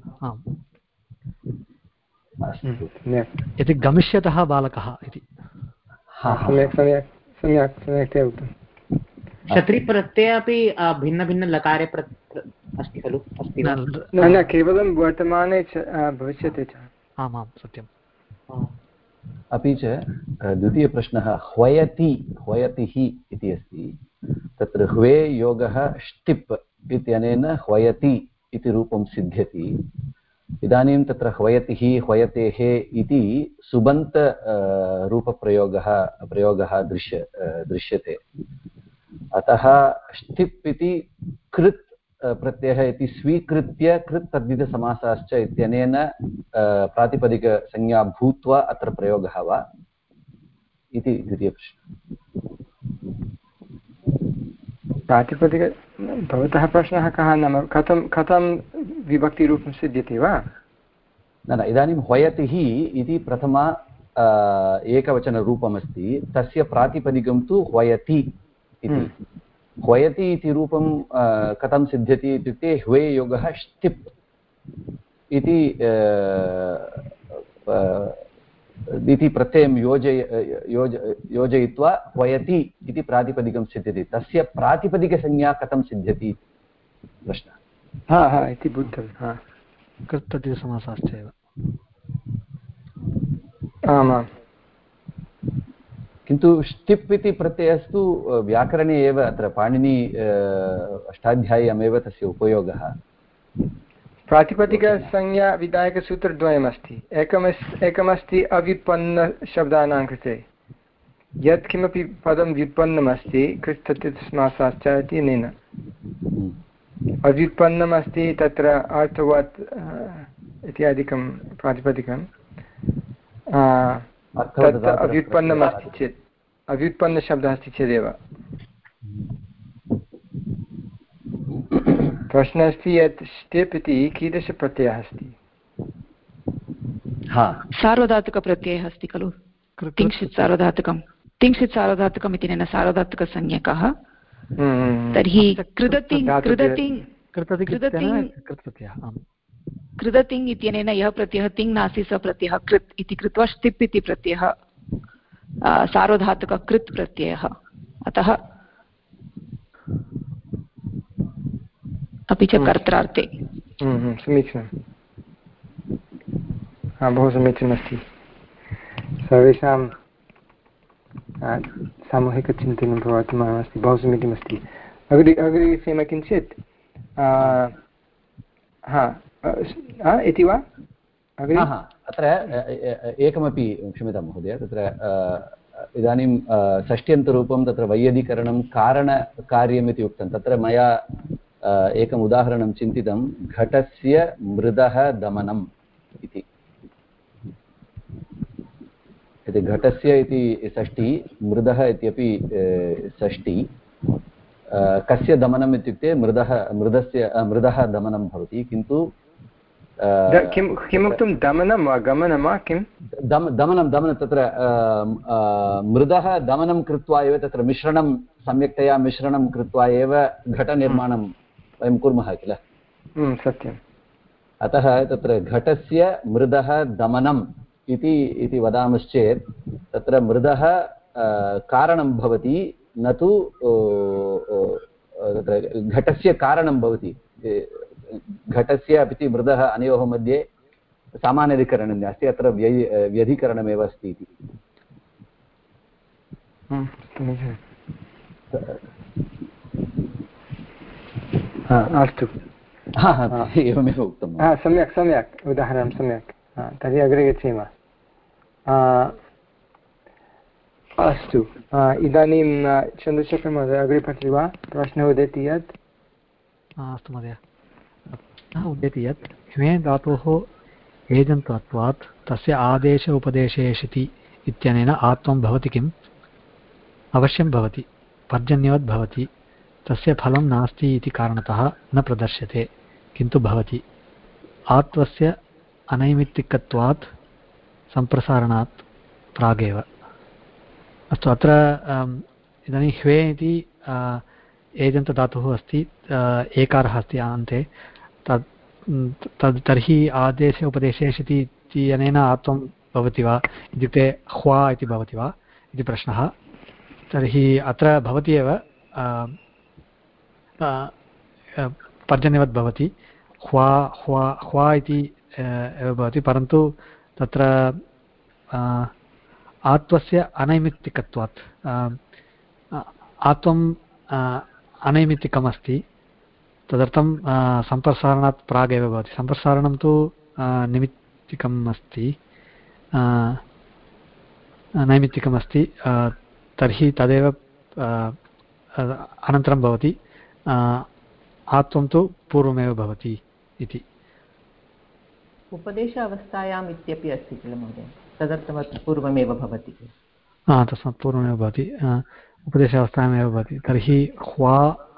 इति गमिष्यतः बालकः इति सम्यक् सम्यक् सम्यक् सम्यक्तया उक्तं क्षत्रिप्रत्ययः अपि भिन्नभिन्नलकारे अस्ति खलु अस्ति न केवलं वर्तमाने भविष्यति च आमां सत्यम् अपि च द्वितीयप्रश्नः ह्वयति ह्वयतिः इति अस्ति तत्र ह्वे योगः ष्टिप् इत्यनेन ह्वयति इति रूपं सिद्ध्यति इदानीं तत्र ह्वयतिः ह्वयतेः इति सुबन्त रूपप्रयोगः प्रयोगः दृश्य दृश्यते अतः ष्टिप् इति कृत् प्रत्ययः इति स्वीकृत्य कृत् तद्धितसमासाश्च इत्यनेन प्रातिपदिकसंज्ञा भूत्वा अत्र प्रयोगः वा इति द्वितीयप्रश्नः प्रातिपदिक भवतः प्रश्नः कः नाम कथं कथं विभक्तिरूपं सिद्ध्यति वा न न इदानीं ह्वयतिः इति प्रथमा एकवचनरूपमस्ति तस्य प्रातिपदिकं तु ह्वयति इति ह्वयति इति रूपं कथं सिद्ध्यति इत्युक्ते ह्वे योगः ष्टिप् इति इति प्रत्ययं योजय योज योजयित्वा ह्वयति इति प्रातिपदिकं सिद्ध्यति तस्य प्रातिपदिकसंज्ञा कथं सिद्ध्यति प्रश्नः हा हा इति बुद्धं हा कृत्तद्धितसमासाश्च एव आमां किन्तु ष्टिप् इति प्रत्ययस्तु व्याकरणे एव अत्र पाणिनि अष्टाध्याय्यामेव तस्य उपयोगः प्रातिपदिकसंज्ञा विधायकसूत्रद्वयमस्ति। एकमस् एकमस्ति अव्युत्पन्नशब्दानां कृते यत्किमपि पदं व्युत्पन्नमस्ति कृत् तद्धितसमासाश्च इति अनेन अव्युत्पन्नमस्ति तत्र अर्थवत् इत्यादिकं प्रातिपदिकं तत् अव्युत्पन्नमस्ति चेत् अव्युत्पन्नशब्दः अस्ति चेदेव। प्रश्नः अस्ति यत् स्टिप् इति कीदृशप्रत्ययः अस्ति? सार्वधातुकप्रत्ययः अस्ति खलु, तिङ्क्षित् सार्वधातुकं तिङ्क्षित् सार्वधातुकम् इति नेन सार्वधातुकसंज्ञकः। तर्हि कृदतिङ् कृदतिङ् कृदतिङ् इत्यनेन यः प्रत्ययः तिङ् नास्ति स प्रत्ययः कृत् इति कृत्वा स्टिप् इति प्रत्ययः सार्वधातुककृत् प्रत्ययः। अतः अपि च कर्त्रार्थे। समीचीनं, बहु समीचीनमस्ति। सर्वेषां सामूहिकचिन्तनं प्रवर्तमानमस्ति, बहु समीचीनमस्ति। अग्रे अग्रे सेम किञ्चित् हा इति वा अग्रे? अत्र एकमपि क्षम्यतां महोदय, तत्र इदानीं षष्ट्यन्तरूपं तत्र वैयधिकरणं कारणकार्यम् इति उक्तं। तत्र मया एकम् उदाहरणं चिन्तितं, घटस्य मृदः दमनम् इति। इति घटस्य इति षष्ठी, मृदः इत्यपि षष्ठी। कस्य दमनम् इत्युक्ते मृदः मृदस्य मृदः दमनं भवति, किन्तु किं किमुक्तं दमनं वा गमनं वा किं? दम दमनं दमनं तत्र मृदः दमनं कृत्वा एव तत्र मिश्रणं सम्यक्तया मिश्रणं कृत्वा एव घटनिर्माणं वयं कुर्मः किल। सत्यम्। अतः तत्र घटस्य मृदः दमनम् इति इति वदामश्चेत् तत्र मृदः कारणं भवति, न तु तत्र घटस्य कारणं भवति। घटस्य अपि मृदः अनयोः मध्ये सामान्यधिकरणं नास्ति, अत्र व्य व्यधिकरणमेव अस्ति इति। अस्तु, एवमेव उक्तं। सम्यक् सम्यक् उदाहरणं सम्यक्। तर्हि अग्रे गच्छेम। अस्तु, इदानीं चन्द्रशेखर महोदय अग्रे पठति वा? प्रश्नः उदेति यत् अस्तु महोदय, उदेति यत् ह्वे धातोः एजन्तत्वात् तस्य आदेश उपदेशेषिति इत्यनेन आत्वं भवति किम्? अवश्यं भवति, पर्जन्यवत् भवति। तस्य फलं नास्ति इति कारणतः न प्रदर्श्यते, किन्तु भवति। आत्वस्य अनैमित्तिकत्वात् सम्प्रसारणात् प्रागेव। अस्तु, अत्र इदानीं ह्वे इति एजन्तधातुः अस्ति, एकारः अस्ति अन्ते। तद् तद् तर्हि आदेशे उपदेशेषिति इत्यनेन आत्वं भवति वा इत्युक्ते ह्वा इति भवति वा इति प्रश्नः। तर्हि अत्र भवति एव, पर्जन्यवत् भवति, ह्वा ह्वा ह्वा इति एव भवति, परन्तु तत्र आत्वस्य अनैमित्तिकत्वात् आत्वम् अनैमित्तिकमस्ति, तदर्थं सम्प्रसारणात् प्रागेव भवति। सम्प्रसारणं तु निमित्तिकम् अस्ति, नैमित्तिकमस्ति, तर्हि तदेव अनन्तरं भवति। आत्वं तु पूर्वमेव भवति इति। उपदेश अवस्थायाम् इत्यपि अस्ति किल महोदय, तदर्थं पूर्वमेव भवति। हा, तस्मात् पूर्वमेव भवति, उपदेश अवस्थायामेव भवति। तर्हि ह्वा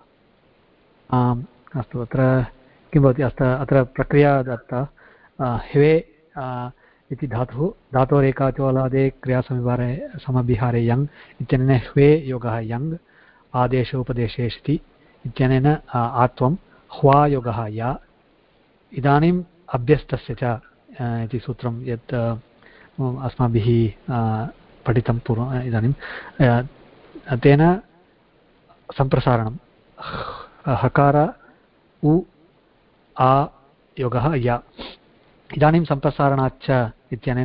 अस्तु, अत्र किं भवति? अत्र अत्र प्रक्रिया दत्ता। ह्वे इति धातुः, धातोरेकाचोलादे क्रियासमविहारे समविहारे यङ् इत्यनेन ह्वे योगः यङ्, आदेशो उपदेशेषिति इत्यनेन आत्वं, ह्वा योगः या। इदानीम् अभ्यस्तस्य च इति सूत्रं यत् अस्माभिः पठितं पूर्वम्, इदानीं तेन सम्प्रसारणं हकार उ आ योगः या। इदानीं सम्प्रसारणाच्च इत्यनेन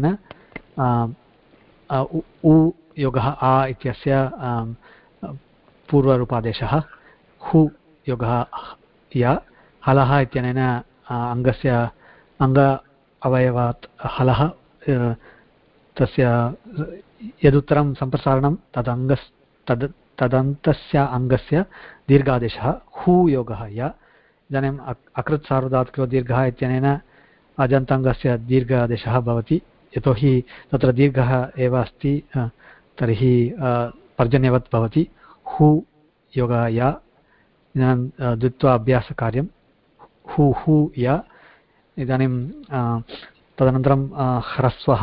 उ योगः आ इत्यस्य पूर्वरूपादेशः, हु योगः या, हलः इत्यनेन अङ्गस्य अङ्ग अवयवात् हलः तस्य यदुत्तरं सम्प्रसारणं तदङ्गस् तद् तदन्तस्य अङ्गस्य दीर्घादेशः हू योगः य इदानीम् अकृत् सार्वधातुको दीर्घः इत्यनेन अजन्ताङ्गस्य दीर्घादेशः भवति यतोहि तत्र दीर्घः एव अस्ति तर्हि पर्जन्यवत् भवति हू योगः य इदानीं द्वित्वा अभ्यासकार्यं हू हू य इदानीं तदनन्तरं ह्रस्वः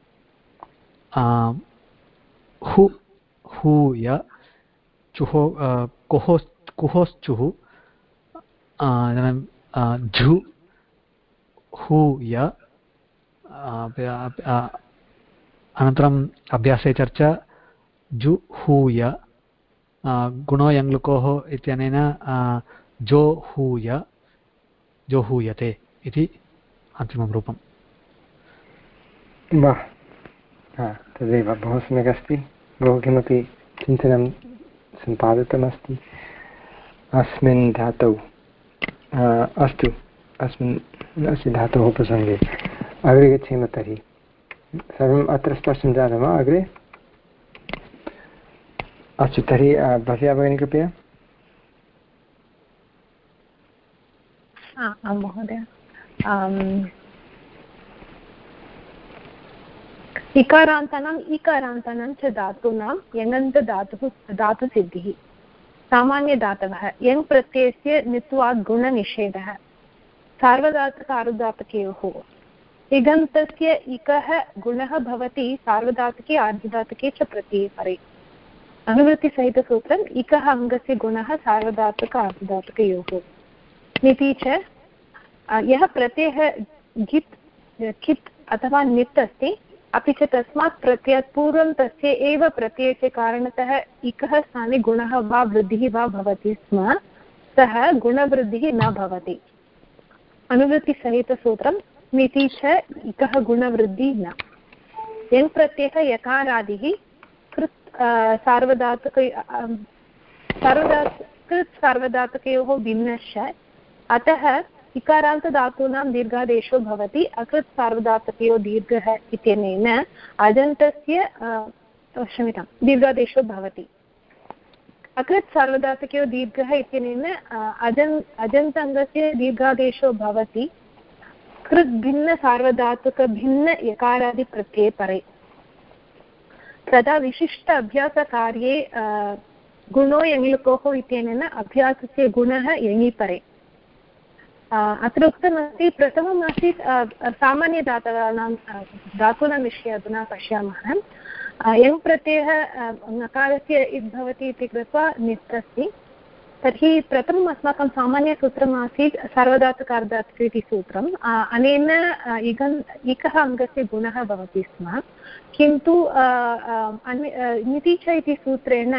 हु हूय चुहो कुहोस् कुहोश्चुः इदानीं झु हूय अनन्तरम् अभ्यासे चर्चा जु हूय गुणो यङ्लुकोः इत्यनेन जो हूय जो हूयते इति अन्तिमं रूपम्। वाह, तदेव बहु सम्यक् अस्ति। बहु किमपि चिन्तनं सम्पादितमस्ति अस्मिन् धातौ। अस्तु, अस्मिन् अस्य धातोः प्रसङ्गे अग्रे गच्छेम। तर्हि सर्वम् अत्र स्पष्टं जातं वा अग्रे? अस्तु, तर्हि भव्या भगिनी कृपया। आं महोदय, इकारान्तानाम् इकारान्तानां च धातूनां यङन्तधातुः धातुसिद्धिः। सामान्यधातवः यङ् प्रत्ययस्य नित्वात् गुणनिषेधः। सार्वधातुक आर्धधातुकयोः इगन्तस्य इकः गुणः भवति सार्वधातुके आर्धधातुके च प्रत्यये परे। अनुवृत्तिसहितसूत्रम् इकः अङ्गस्य गुणः सार्वधातुक आर्धधातुकयोः निति च यः प्रत्ययः गित् कित् अथवा नित् अस्ति अपि च तस्मात् प्रत्ययात् पूर्वं तस्य एव प्रत्ययस्य कारणतः इकः स्थाने गुणः वा वृद्धिः वा भवति स्म सः गुणवृद्धिः न भवति। अनुवृत्तिसहितसूत्रं मिति च इकः गुणवृद्धिः न। यङ् प्रत्ययः यकारादिः कृत् सार्वधातुक सार्वधातु कृत् सार्वधातुकयोः भिन्नश्च, अतः इकारान्तधातूनां दीर्घादेशो भवति। अकृत् सार्वधातुकयो दीर्घः इत्यनेन अजन्तस्य क्षम्यतां दीर्घादेशो भवति। अकृत् सार्वधातुकयो दीर्घः इत्यनेन अजन् अजन्ताङ्गस्य दीर्घादेशो भवति कृत् भिन्न सार्वधातुक भिन्न यकारादिप्रत्यये परे। तदा विशिष्ट अभ्यासकार्ये गुणो यङिलुकोः इत्यनेन अभ्यासस्य गुणः यङि परे। अत्र उक्तमस्ति प्रथमम् आसीत् सामान्यधातूनां धातूनां विषये अधुना पश्यामः। यङ् प्रत्ययः नकारस्य इत् भवति इति कृत्वा नित् अस्ति। तर्हि प्रथमम् अस्माकं सामान्यसूत्रम् आसीत् सार्वधातुकार्धधातुक इति सूत्रम्। अनेन इगन् इकः अङ्गस्य गुणः भवति स्म, किन्तु निति च इति सूत्रेण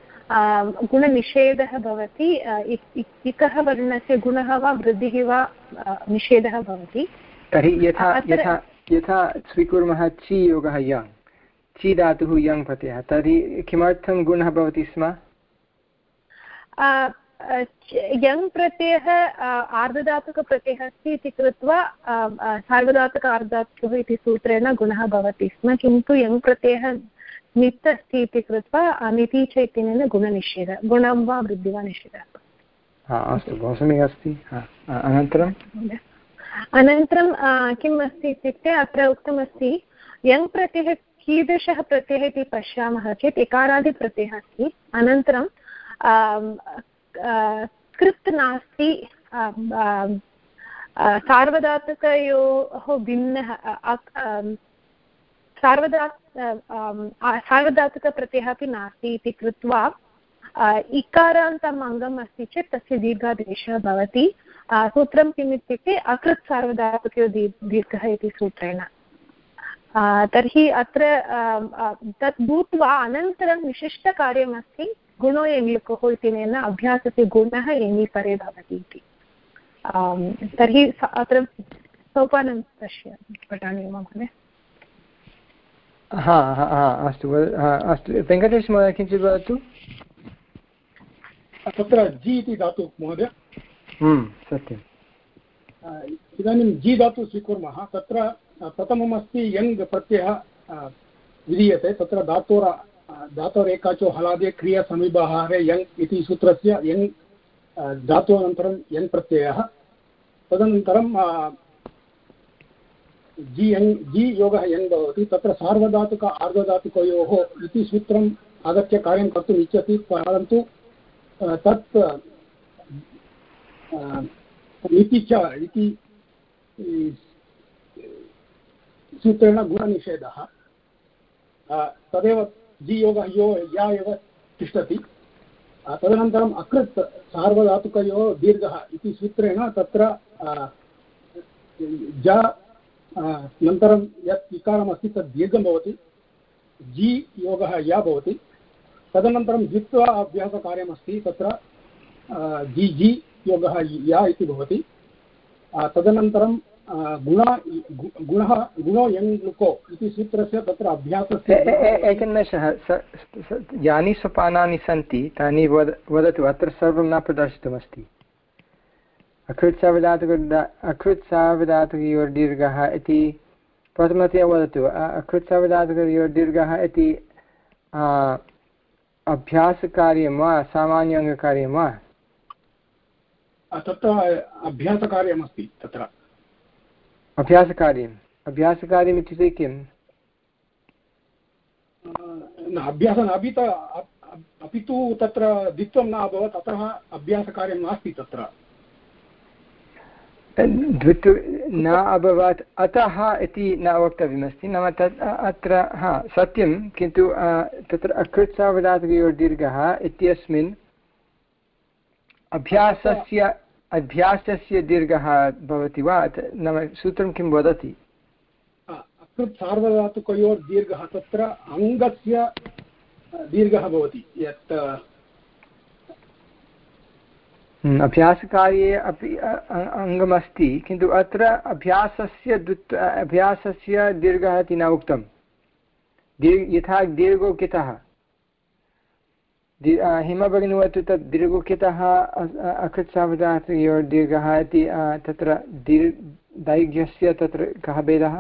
गुणनिषेधः भवति। इकः वर्णस्य गुणः वा वृद्धिः वा निषेधः भवति। तर्हि यथा यथा यथा स्वीकुर्मः चि योगः यङ्, चि धातुः यङ् प्रत्ययः, तर्हि किमर्थं गुणः भवति स्म? यङ् प्रत्ययः आर्धधातुकप्रत्ययः अस्ति इति कृत्वा सार्वधातुक आर्धधातुकः इति सूत्रेण गुणः भवति स्म, किन्तु यङ् प्रत्ययः नित् अस्ति इति कृत्वा निति च इत्यनेन गुणनिषेधः, गुणं वा वृद्धिः वा निषेधः। अस्तु, बहु सम्यक् अस्ति। अनन्तरम् अनन्तरं किम् अस्ति इत्युक्ते अत्र उक्तमस्ति यङ् प्रत्ययः कीदृशः प्रत्ययः इति पश्यामः चेत् एकारादिप्रत्ययः अस्ति। अनन्तरं कृत् नास्ति, सार्वधातुकयोः भिन्नः सार्वधा सार्वधातुकप्रत्ययः अपि नास्ति इति कृत्वा इकारान्तम् अङ्गम् अस्ति चेत् तस्य दीर्घादेशः भवति। सूत्रं किम् इत्युक्ते अकृत् सार्वधातुकयो दीर्घः इति सूत्रेण। तर्हि अत्र तत् भूत्वा अनन्तरं विशिष्टकार्यमस्ति गुणो यङिलुकोः इत्यनेन अभ्यासस्य गुणः यङि परे भवति इति। तर्हि अत्र सोपानं पश्य पठामि महोदय। हा हा हा अस्तु अस्तु, वेङ्कटेश महोदय किञ्चित् वदतु। तत्र जि इति धातु महोदय। सत्यं इदानीं जी धातु स्वीकुर्मः तत्र प्रथमम् अस्ति यङ् प्रत्ययः विधीयते तत्र धातोर धातोरेकाचो हलादे क्रिया समीबाहारे यङ् इति सूत्रस्य यङ् धातोऽनन्तरं यङ् प्रत्ययः तदनन्तरं जि यङ् जि योगः यङ् भवति तत्र सार्वधातुक आर्धधातुकयोः इति सूत्रम् आगत्य कार्यं कर्तुम् इच्छति परन्तु तत् इति च इति सूत्रेण गुणनिषेधः तदेव जि योगः यो या एव तिष्ठति तदनन्तरम् अकृत् सार्वधातुकयोः दीर्घः इति सूत्रेण तत्र ज अनन्तरं यत् इकारमस्ति तद् दीर्घं भवति जि योगः या भवति तदनन्तरं द्वित्वा अभ्यासकार्यमस्ति तत्र जि जि योगः या इति भवति तदनन्तरं गुण गुणः गुणो यङ् लुको इति सूत्रस्य तत्र अभ्यासस्य एकनिमेषः यानि सोपानानि सन्ति तानि वद वदतु अत्र सर्वं न प्रदर्शितमस्ति अकृत् सार्वधातुक अकृत् सार्वधातुकयोर्दीर्घः इति प्रथमतया वदतु अकृत् सार्वधातुकयोर्दीर्घः इति अभ्यासकार्यं वा सामान्य अङ्गकार्यं वा तत्र अभ्यासकार्यमस्ति तत्र अभ्यासकार्यम् अभ्यासकार्यम् इत्युक्ते किम् अभ्यासः अपि अपि तु तत्र द्वित्वं न अभवत् अतः अभ्यासकार्यं नास्ति तत्र द्वित्व न अभवत् अतः इति न वक्तव्यमस्ति नाम तत् अत्र हा सत्यं किन्तु तत्र अकृत् सार्वधातुकयोर्दीर्घः इत्यस्मिन् अभ्यासस्य अभ्यासस्य दीर्घः भवति वा नाम सूत्रं किं वदति अकृत् सार्वधातुकयोर्दीर्घः तत्र अङ्गस्य दीर्घः भवति यत् अभ्यासकार्ये अपि अङ्गमस्ति किन्तु अत्र अभ्यासस्य द्वित्व अभ्यासस्य दीर्घः इति न उक्तं दीर्घ यथा दीर्घोकितः हिम भगिनी वदतु तत् दीर्घोकितः अकृत् सार्वधातुकयोर्दीर्घः इति तत्र दीर् दैर्घ्यस्य तत्र कः भेदः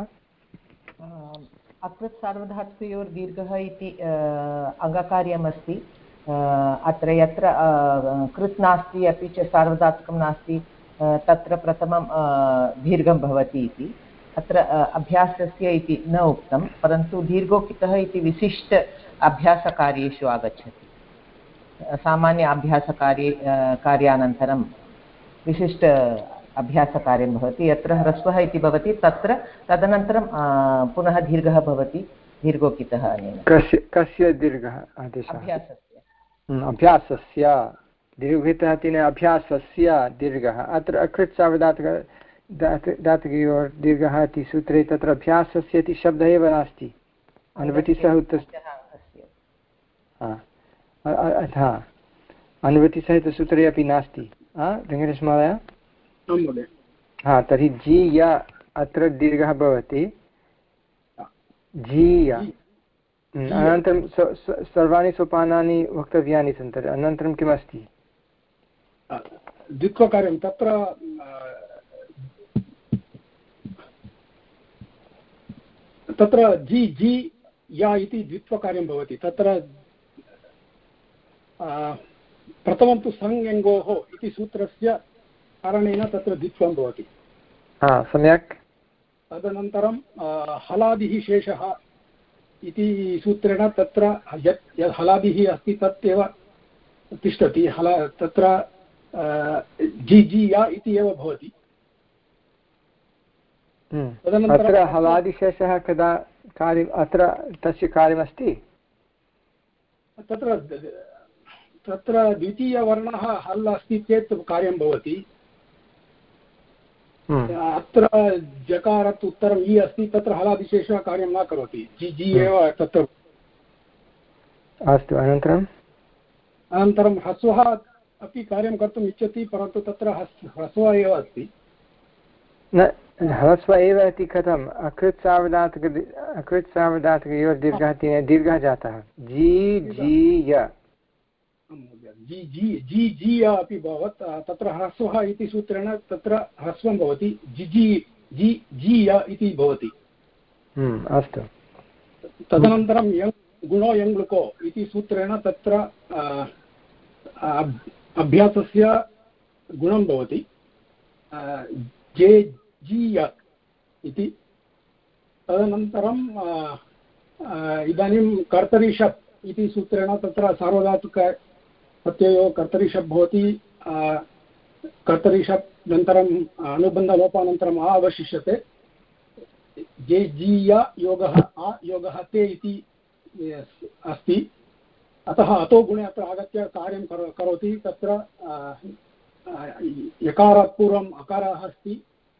अकृत् सार्वधातुकयोर्दीर्घः इति अङ्गकार्यमस्ति अत्र यत्र कृत् नास्ति अपि च सार्वधातुकं नास्ति तत्र प्रथमं दीर्घं भवति इति अत्र अभ्यासस्य इति न उक्तं परन्तु दीर्घोकितः इति विशिष्ट अभ्यासकार्येषु आगच्छति सामान्य अभ्यासकार्ये कार्यानन्तरं विशिष्ट अभ्यासकार्यं भवति यत्र ह्रस्वः इति भवति तत्र तदनन्तरं पुनः दीर्घः भवति दीर्घोकितः अनेन कस्य कस्य दीर्घः आदेशः अभ्यासस्य अभ्यासस्य दीर्घोकितः तेन अभ्यासस्य दीर्घः अत्र अकृत् सार्वधातुक धातुकयोर्दीर्घः इति सूत्रे तत्र अभ्यासस्य इति शब्दः एव नास्ति अनुवृत्तिसह हा अनुवृत्तिसहितसूत्रे अपि नास्ति वेङ्कटेशमहोदय हा तर्हि जी य अत्र दीर्घः भवति जी य अनन्तरं सर्वाणि सोपानानि वक्तव्यानि सन्ति अनन्तरं किमस्ति द्वित्वकार्यं तत्र तत्र जी जी या इति द्वित्वकार्यं भवति तत्र प्रथमं तु संयङ्गोः इति सूत्रस्य कारणेन तत्र द्वित्वं भवति सम्यक् तदनन्तरं हलादिः शेषः इति सूत्रेण तत्र यत् यत् हलादिः अस्ति तत् एव तिष्ठति हला तत्र जि जि या इति एव भवति अत्र हलादिशेषः कदा कार्यम् अत्र तस्य कार्यमस्ति तत्र तत्र द्वितीयवर्णः हल् अस्ति चेत् कार्यं भवति अत्र जकारात् उत्तरम् इ अस्ति तत्र हलादिशेषः कार्यं न करोति जि जि एव तत्र अस्तु अनन्तरम् अनन्तरं ह्रस्वः अपि कार्यं कर्तुम् इच्छति परन्तु तत्र ह्रस्वः एव अस्ति न ह्रस्व एव इति कथम् अकृत् सार्वधातुक अकृत् सार्वधातुकयोर्दीर्घः तेन दीर्घः जातः जी जी य जि जि जि जीय अपि भवत् तत्र ह्रस्वः इति सूत्रेण तत्र ह्रस्वं भवति जिजि जि जीय इति भवति। अस्तु। तदनन्तरं यङ् गुणो यङ्लुको इति सूत्रेण तत्र अभ्यासस्य गुणं भवति जे जीय इति। तदनन्तरं इदानीं कर्तरि शप् इति सूत्रेण तत्र सार्वधातुक प्रत्ययो कर्तरि शप् भवति। कर्तरि शप् अनन्तरम् अनुबन्धलोपानन्तरम् आ अवशिष्यते। जे जीय योगः आ योगः ते इति अस्ति। अतः अतो गुणे अत्र आगत्य कार्यं करोति। तत्र यकारात् पूर्वम् अकारः अस्ति।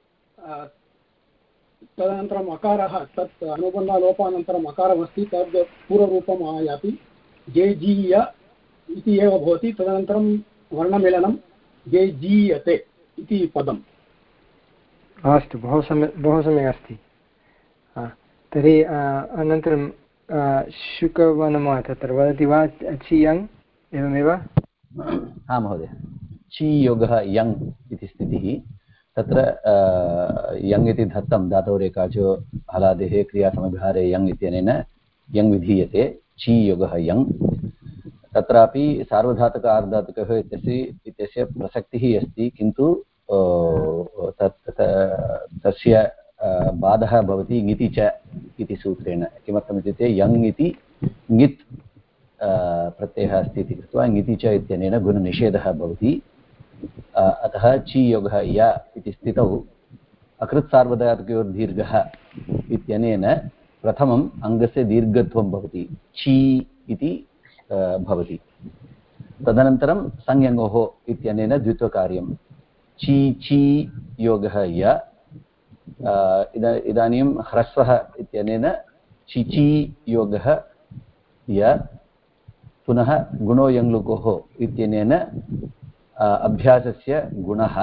तदनन्तरम् अकारः तत् अनुबन्धलोपानन्तरम् अकारमस्ति तद् पूर्वरूपम् आयाति जे जीय इति एव भवति। तदनन्तरं वर्णमेलनं जे जीयते इति पदम्। अस्तु, बहु सम्यक् बहु सम्यक् अस्ति। तर्हि अनन्तरं शुकवनमः तत्र वदति वा चियङ् एवमेव? हा महोदय, ची योगः यङ् इति स्थितिः। तत्र यङ् इति धत्तं धातोरेकाचो हलादेः क्रियासमभिहारे यङ् इत्यनेन यङ् विधीयते। ची योगः यङ्। तत्रापि सार्वधातुक आर्धातुकः इत्यस्य इत्यस्य प्रसक्तिः अस्ति, किन्तु तत् तस्य बाधः भवति ङिति च इति सूत्रेण। किमर्थमित्युक्ते यङ् इति ङित् प्रत्ययः अस्ति इति कृत्वा ङिति च इत्यनेन गुणनिषेधः भवति। अतः ची योगः य इति स्थितौ अकृत्सार्वधातुकयोर्दीर्घः इत्यनेन प्रथमम् अङ्गस्य दीर्घत्वं भवति, ची इति भवति। तदनन्तरं संयङ्गोः इत्यनेन द्वित्वकार्यं, ची ची योगः य। इदा इदानीं ह्रस्वः इत्यनेन चिची योगः य। पुनः गुणो यङ्लुकोः इत्यनेन अभ्यासस्य गुणः।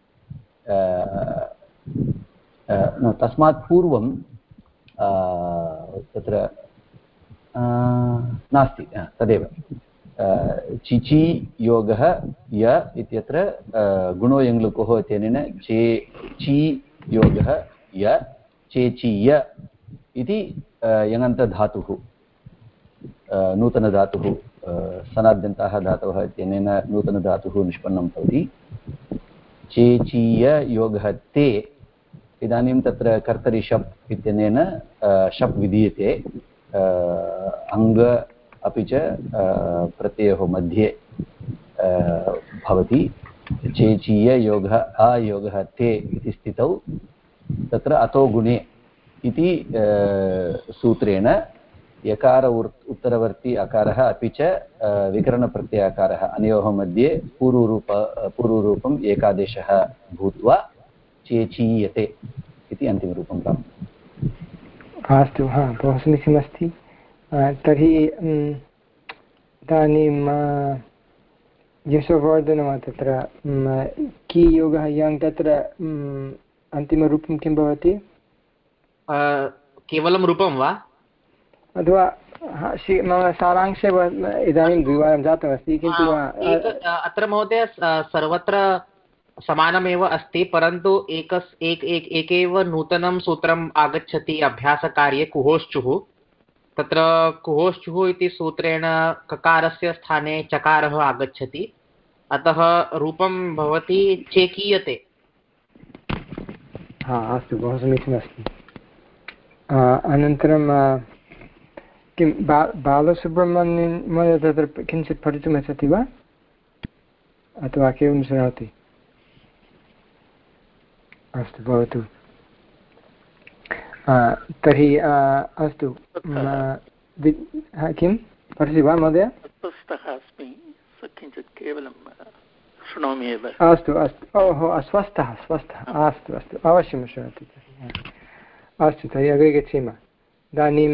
तस्मात् पूर्वं तत्र नास्ति, तदेव चिची योगः य इत्यत्र गुणो यङ्लुकोः इत्यनेन चे ची योगः य चेचीय इति यङन्तधातुः, नूतनधातुः, सनाद्यन्ताः धातवः इत्यनेन नूतनधातुः निष्पन्नं भवति। चेचीय योगः ते। इदानीं तत्र कर्तरि शप् इत्यनेन शप् विधीयते, अङ्ग अपि च प्रत्ययोः मध्ये भवति। चेचीय योगः अयोगः ते इति स्थितौ तत्र अतो गुणे इति सूत्रेण यकार उत्तरवर्ती अकारः अपि च विकरणप्रत्ययाकारः अनयोः मध्ये पूर्वरूप पूर्वरूपम् एकादेशः भूत्वा चेचीयते इति अन्तिमरूपं प्राप्तम्। अस्तु, हा, बहु समीचीनमस्ति। तर्हि इदानीं यशोवर्धनः तत्र की योगः यङ् तत्र अन्तिमरूपं किं भवति? केवलं रूपं वा अथवा मम सारांशे इदानीं द्विवारं जातमस्ति, किन्तु अत्र महोदय सर्वत्र समानमेव अस्ति, परन्तु एकस् एक एक एकेव नूतनं सूत्रम् आगच्छति अभ्यासकार्ये कुहोश्चुः। तत्र कुहोश्चुः इति सूत्रेण ककारस्य स्थाने चकारः आगच्छति, अतः रूपं भवति चेकीयते। हा, अस्तु, बहु समीचीनमस्ति। अनन्तरं किं बा बालसुब्रह्मण्यं महोदय तत्र किञ्चित् पठितुम् इच्छति वा अथवा केवलं शृणोति? अस्तु, भवतु। तर्हि अस्तु, किं पठति वा महोदय? अस्वस्थः अस्मि, किञ्चित् केवलं शृणोमि एव। अस्तु अस्तु, ओहो, अस्वस्थः स्वस्थः, अस्तु अस्तु, अवश्यं शृणोतु। अस्तु, तर्हि अग्रे गच्छेम। इदानीं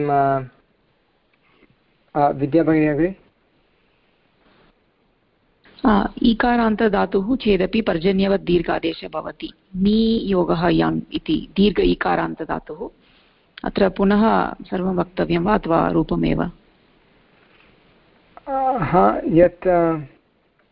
विद्याभगिनी अग्रे। ईकारान्तधातुः चेदपि पर्जन्यवत् दीर्घादेशः भवति। नी योगः यङ् इति दीर्घ ईकारान्तधातुः। अत्र पुनः सर्वं वक्तव्यं वा अथवा रूपमेव? हा, यत्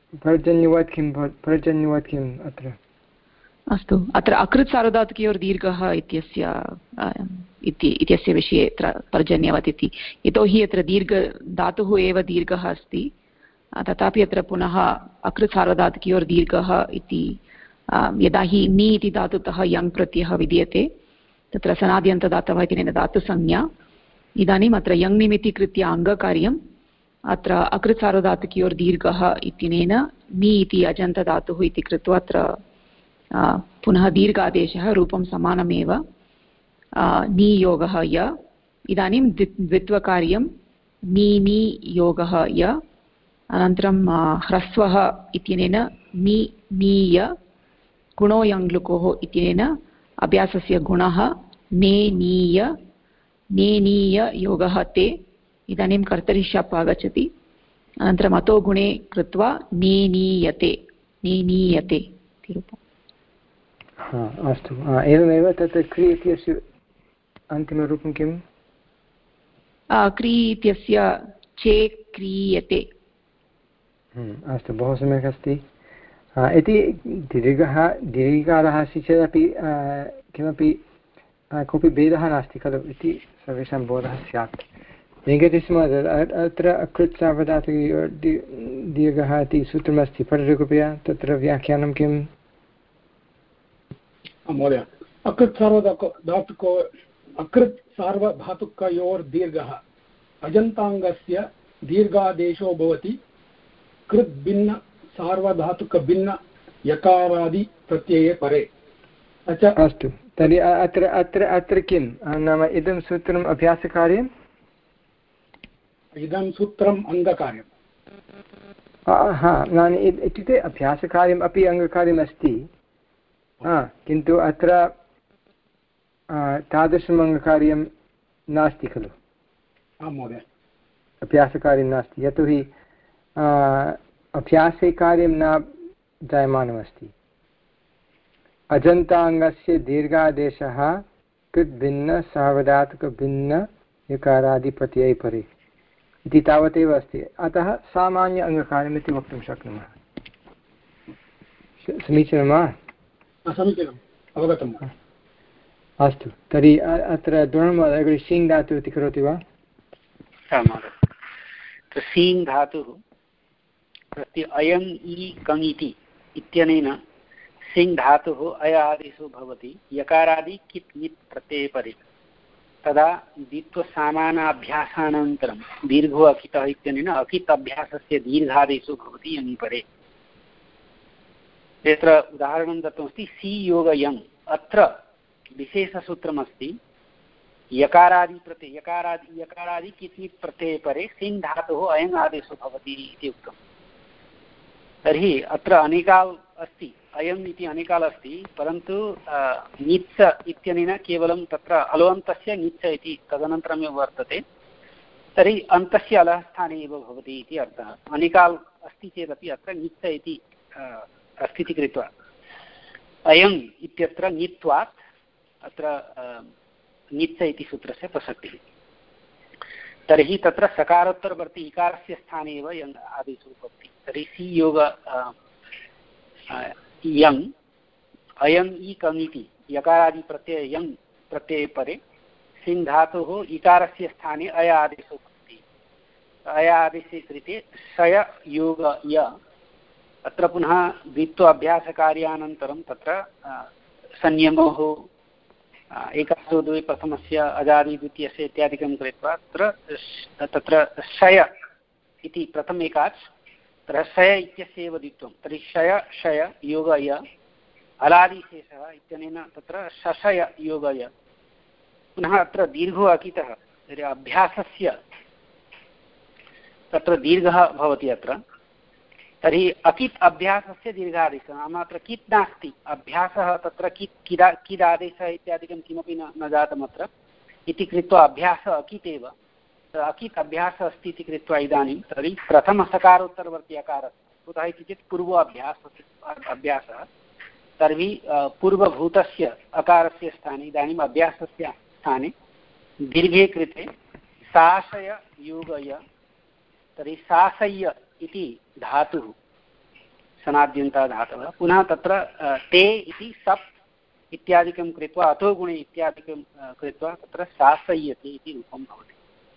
पर्जन्यवत् किं पर्जन्यवत् किम् अत्र? अस्तु, अत्र अकृत् सार्वधातुकयोर् दीर्घः इत्यस्य इत्यस्य विषये अत्र पर्जन्यवत् इति, यतोहि अत्र दीर्घ धातुः एव दीर्घः अस्ति, तथापि अत्र पुनः अकृत् सार्वधातुकयोर् दीर्घः इति यदा हि नि इति धातुतः यङ् प्रत्ययः विद्यते तत्र सनाद्यन्तदातवः इत्यनेन धातुसंज्ञा। इदानीम् अत्र यङ् निमित्तीकृत्य अङ्गकार्यम् अत्र अकृत् सार्वधातुकयोर् दीर्घः इत्यनेन नि इति अजन्तधातुः इति कृत्वा अत्र पुनः दीर्घादेशः रूपं समानमेव नियोगः य। इदानीं द्वित्वकार्यं नि नि योगः य, अनन्तरं ह्रस्वः इत्यनेन नि नीय, गुणो यङ्लुकोः इत्यनेन अभ्यासस्य गुणः ने नीय, नेनीय योगः ते। इदानीं कर्तरि शप् आगच्छति, अनन्तरम् अतो गुणे कृत्वा नेनीयते, नेनीयते इति रूपम्। हा अस्तु, एवमेव तत्र क्रि इत्यस्य अन्तिमरूपं किम्? क्री इत्यस्य चे क्रियते। अस्तु, बहु सम्यक् अस्ति। इति दीर्घः दीर्घकालः अस्ति चेदपि किमपि कोऽपि भेदः नास्ति खलु इति सर्वेषां बोधः स्यात्। लिङ्गति स्म अत्र अकृत् सार्वधातुकयोर् दीर्घः इति सूत्रमस्ति, पठतु कृपया तत्र व्याख्यानं किम्? महोदय, अकृत् सार्वधातुको धातुको अकृत् सार्वधातुकयोर् दीर्घः अजन्ताङ्गस्य दीर्घादेशो भवति कृत् भिन्न सार्वधातुकभिन्न यकारादि प्रत्यये परे। अस्तु, तर्हि अत्र अत्र अत्र किं नाम इदं सूत्रम् अभ्यासकार्यम्, इदं सूत्रम् अङ्गकार्यं। हा, इत्युक्ते अभ्यासकार्यम् अपि अङ्गकार्यमस्ति, हा, किन्तु अत्र तादृशम् अङ्गकार्यं नास्ति खलु। आं महोदय, अभ्यासकार्यं नास्ति, यतोहि अभ्यासे कार्यं न जायमानमस्ति। अजन्ताङ्गस्य दीर्घादेशः कृद्भिन्न सार्वधातुकभिन्न यकारादिप्रत्यये परे इति तावदेव अस्ति, अतः सामान्य अङ्गकार्यम् इति वक्तुं शक्नुमः। समीचीनं वा? समीचीनम्, अवगतम्। अस्तु, तर्हि अत्र द्रोणमहोदय सीङ् धातुः इति करोति वा? सीङ् धातुः प्रति अयम् इ कङ् इति इत्यनेन सिङ् धातुः अय आदेशो भवति यकारादि कित् नित् प्रत्यये परे, तदा द्वित्वसामानाभ्यासानन्तरं दीर्घो अकितः इत्यनेन अकित् अभ्यासस्य दीर्घादेशो भवति यङि परे। यत्र उदाहरणं दत्तमस्ति सि योग यङ्, अत्र विशेषसूत्रमस्ति यकारादि प्रत्यय यकारादि यकारादि कित् नित् प्रत्यये परे सिङ् धातुः अयङ् आदेशो भवति इति उक्तम्। तर्हि अत्र अनेकाल् अस्ति, अयम् इति अनेकाल् अस्ति, परन्तु नित्स इत्यनेन केवलं तत्र अलोऽन्तस्य नित्स इति तदनन्तरमेव वर्तते, तर्हि अन्तस्य अलः स्थाने एव भवति इति अर्थः। अनेकाल् अस्ति चेदपि अत्र नित्स इति अस्ति इति कृत्वा अयम् इत्यत्र नित्वात् अत्र नित्स इति सूत्रस्य प्रसक्तिः। तर्हि तत्र सकारोत्तरवर्ति इकारस्य स्थाने एव यङ् आदेशो भवति। तर्हि सि योग यङ् अयम् इ कङ् इति यकारादि प्रत्यय यङ् प्रत्यये परे सिङ् धातुः इकारस्य स्थाने अय आदेशो भवति। अय आदेशे कृते शय योग य, अत्र पुनः द्वित्व अभ्यासकार्यानन्तरं तत्र संयमोः एकासो द्वे प्रथमस्य अजादि द्वितीयस्य इत्यादिकं कृत्वा तत्र तत्र शय इति प्रथम एकाच्, तत्र शय इत्यस्य एव द्वित्वं, तर्हि शय शय योगय अलादिशेषः इत्यनेन तत्र शशय योगय। पुनः अत्र दीर्घो अकितः, तर्हि अभ्यासस्य तत्र दीर्घः भवति अत्र, तर्हि अकित् अभ्यासस्य दीर्घादेशः, नाम अत्र कित् नास्ति, अभ्यासः तत्र कित् किदा किदादेशः इत्यादिकं किमपि न न जातम् अत्र इति कृत्वा अभ्यासः अकित् एव, अकित् अभ्यासः अस्ति इति कृत्वा इदानीं तर्हि प्रथमसकारोत्तरवर्ति अकारः कुतः इति चेत् पूर्व अभ्यासः अभ्यासः, तर्हि पूर्वभूतस्य अकारस्य स्थाने इदानीम् अभ्यासस्य स्थाने दीर्घे कृते साशय योगय, तर्हि साशय्य इति धातुः सनाद्यन्ताधातवः पुनः तत्र ते इति सप् इत्यादिकं कृत्वा अतो गुणे इत्यादिकं कृत्वा तत्र शासयति इति रूपं भवति।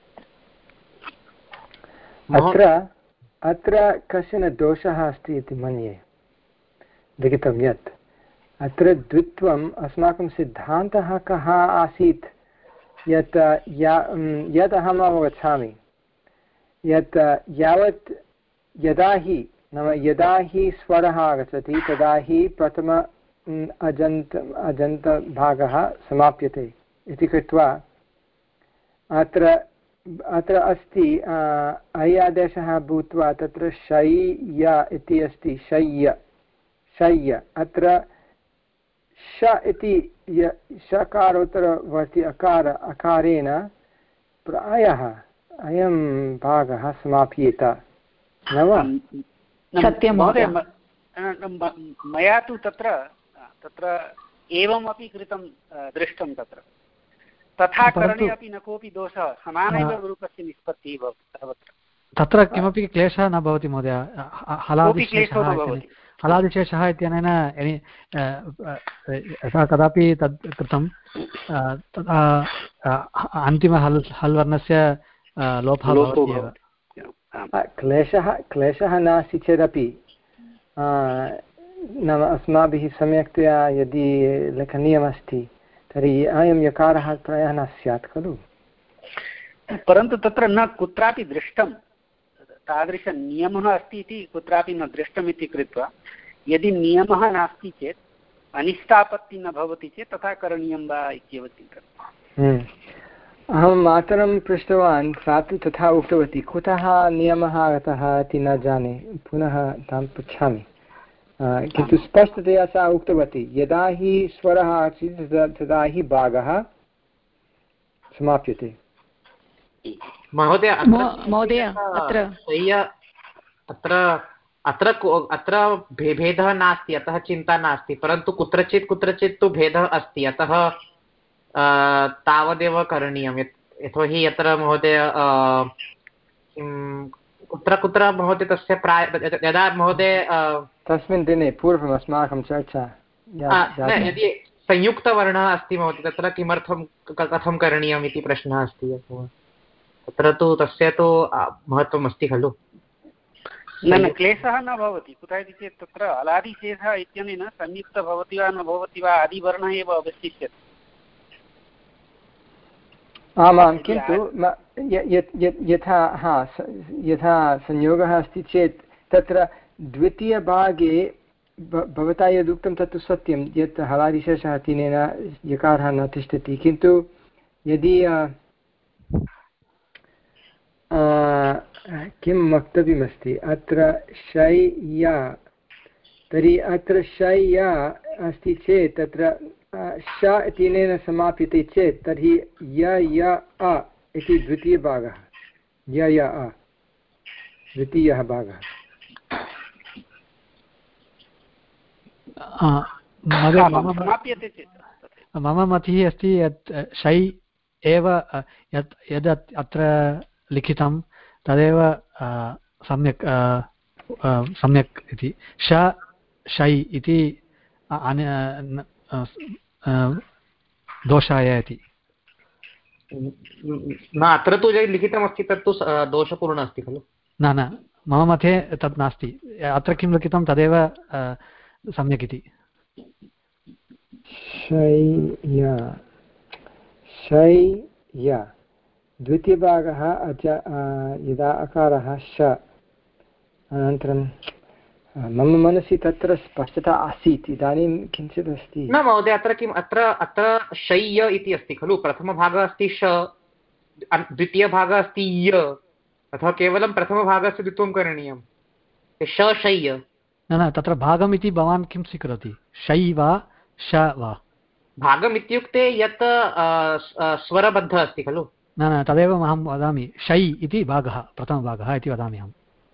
अत्र अत्र कश्चन दोषः अस्ति इति मन्ये लिखितं यत् अत्र द्वित्वम् अस्माकं सिद्धान्तः कः आसीत् यत् यत् अहम् अवगच्छामि यत् यावत् यदा हि नाम यदा हि स्वरः आगच्छति तदा हि प्रथम अजन्त अजन्तभागः समाप्यते इति कृत्वा अत्र अत्र अस्ति ऐ आदेशः भूत्वा तत्र शय्य इति अस्ति शय्य शय्य अत्र श इति शकारोत्तरवर्ति अकार अकारेण प्रायः अयं भागः समाप्येत न वा? सत्यं महोदय, मया तु तत्र तत्र एवमपि कृतं दृष्टं तत्र तथा करणे अपि न कोऽपि दोषः समानैव रूपस्य निष्पत्तिः भवति तत्र किमपि क्लेशः न भवति महोदय। हलादिशेषः हलादिशेषः इत्यनेन यथा कदापि तद् कृतं तदा अन्तिम हल् हल् वर्णस्य लोपः भवति एव। क्लेशः क्लेशः नास्ति चेदपि नाम अस्माभिः सम्यक्तया यदि लेखनीयमस्ति तर्हि अयं यकारः प्रायः न स्यात् खलु। परन्तु तत्र न कुत्रापि दृष्टं तादृशनियमः अस्ति इति कुत्रापि न दृष्टम् इति कृत्वा यदि नियमः नास्ति चेत् अनिष्टापत्तिः न भवति चेत् तथा करणीयं वा इत्येव चिन्तनम्। अहं मातरं पृष्टवान् सा तु तथा उक्तवती कुतः नियमः आगतः इति न जाने पुनः तां पृच्छामि किन्तु स्पष्टतया सा उक्तवती यदा हि स्वरः आसीत् तदा हि भागः समाप्यते। महोदय महोदय अत्र अत्र अत्र अत्र भेदः नास्ति अतः चिन्ता नास्ति परन्तु कुत्रचित् कुत्रचित् तु भेदः अस्ति अतः तावदेव करणीयं यतोहि यत्र महोदय कुत्र कुत्र महोदय तस्य प्राय यदा महोदय तस्मिन् दिने पूर्वम् अस्माकं चर्चा यदि संयुक्तवर्णः अस्ति महोदय तत्र किमर्थं कथं करणीयम् इति प्रश्नः अस्ति तत्र तु तस्य तु महत्त्वम् अस्ति खलु। न न क्लेशः न भवति कुतः इति चेत् तत्र अलादिशेषः इत्यनेन संयुक्तः भवति वा न भवति वा आदिवर्णः एव अवशिष्यते। आमां किन्तु यथा हा यथा संयोगः अस्ति चेत् तत्र द्वितीयभागे भवता यदुक्तं तत्तु सत्यं यत् हलादिशेषः तिनेन यकारः न तिष्ठति किन्तु यदि किं वक्तव्यमस्ति अत्र शय्या तर्हि अत्र शय्या अस्ति चेत् तत्र श इत्यनेन समाप्यते चेत् तर्हि य य अ इति द्वितीयभागः य य अ द्वितीयः भागः। मम मतिः अस्ति यत् शै एव यत् यद् अत्र लिखितं तदेव सम्यक् सम्यक् इति श शै इति दोषाय इति न अत्र तु यद् लिखितमस्ति तत्तु दोषपूर्णः अस्ति खलु। न न मम मते तत् नास्ति अत्र किं लिखितं तदेव सम्यक् इति। शय्या शय्या द्वितीयभागः अच यदा अकारः श अनन्तरं मम मनसि तत्र स्पष्टता आसीत् इदानीं किञ्चित् अस्ति न महोदय अत्र किम् अत्र अत्र शय्य इति अस्ति खलु प्रथमभागः अस्ति श द्वितीयभागः अस्ति य अथवा केवलं प्रथमभागस्य द्वित्वं करणीयं श शय्य न न तत्र भागम् इति भवान् किं स्वीकरोति शै वा श वा भागम् इत्युक्ते यत् स्वरबद्धः अस्ति खलु न न तदेव अहं वदामि शै इति भागः प्रथमभागः इति वदामि अहं।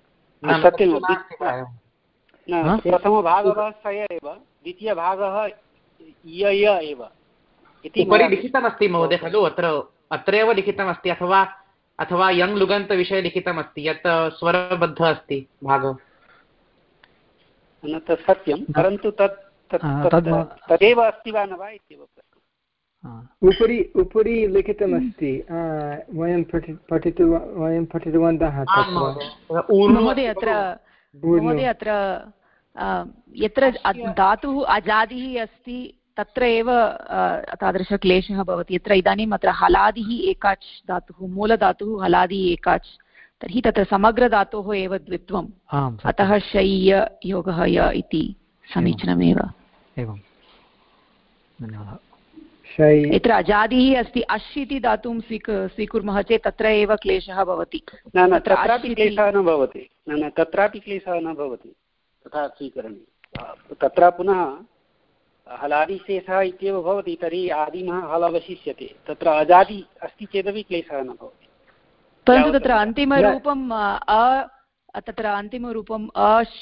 प्रथमभागः स एव द्वितीयभागः य य एव उपरि लिखितमस्ति महोदय खलु अत्र अत्रैव लिखितमस्ति अथवा अथवा यङ् लुगन्तविषये लिखितमस्ति यत् स्वरबद्धः अस्ति भागः न तत् सत्यं, परन्तु तत् तदेव अस्ति वा न वा इत्येव प्रश्नः। उपरि उपरि लिखितमस्ति, वयं पठितु वयं पठितवन्तः। महोदय अत्र महोदय अत्र यत्र धातुः अजादिः अस्ति तत्र एव तादृशक्लेशः भवति। यत्र इदानीम् अत्र हलादिः एकाच् धातुः, मूलधातुः हलादिः एकाच्, तर्हि तत्र समग्रधातोः एव द्वित्वम्, अतः शय्य योगः य इति समीचीनमेव। एवं, धन्यवादः। यत्र अजादिः अस्ति अश् इति धातुं स्वीक स्वीकुर्मः चेत् तत्र एव क्लेशः भवति। न न तत्रापि क्लेशः न भवति, न न तत्रापि क्लेशः न भवति तथा स्वीकरणीयं। तत्र पुनः हलादिशेषः इत्येव भवति, तर्हि आदिमः हल अवशिष्यते। तत्र अजादि अस्ति चेदपि क्लेशः न भवति, परन्तु तत्र अन्तिमरूपम् अ तत्र अन्तिमरूपम् अश्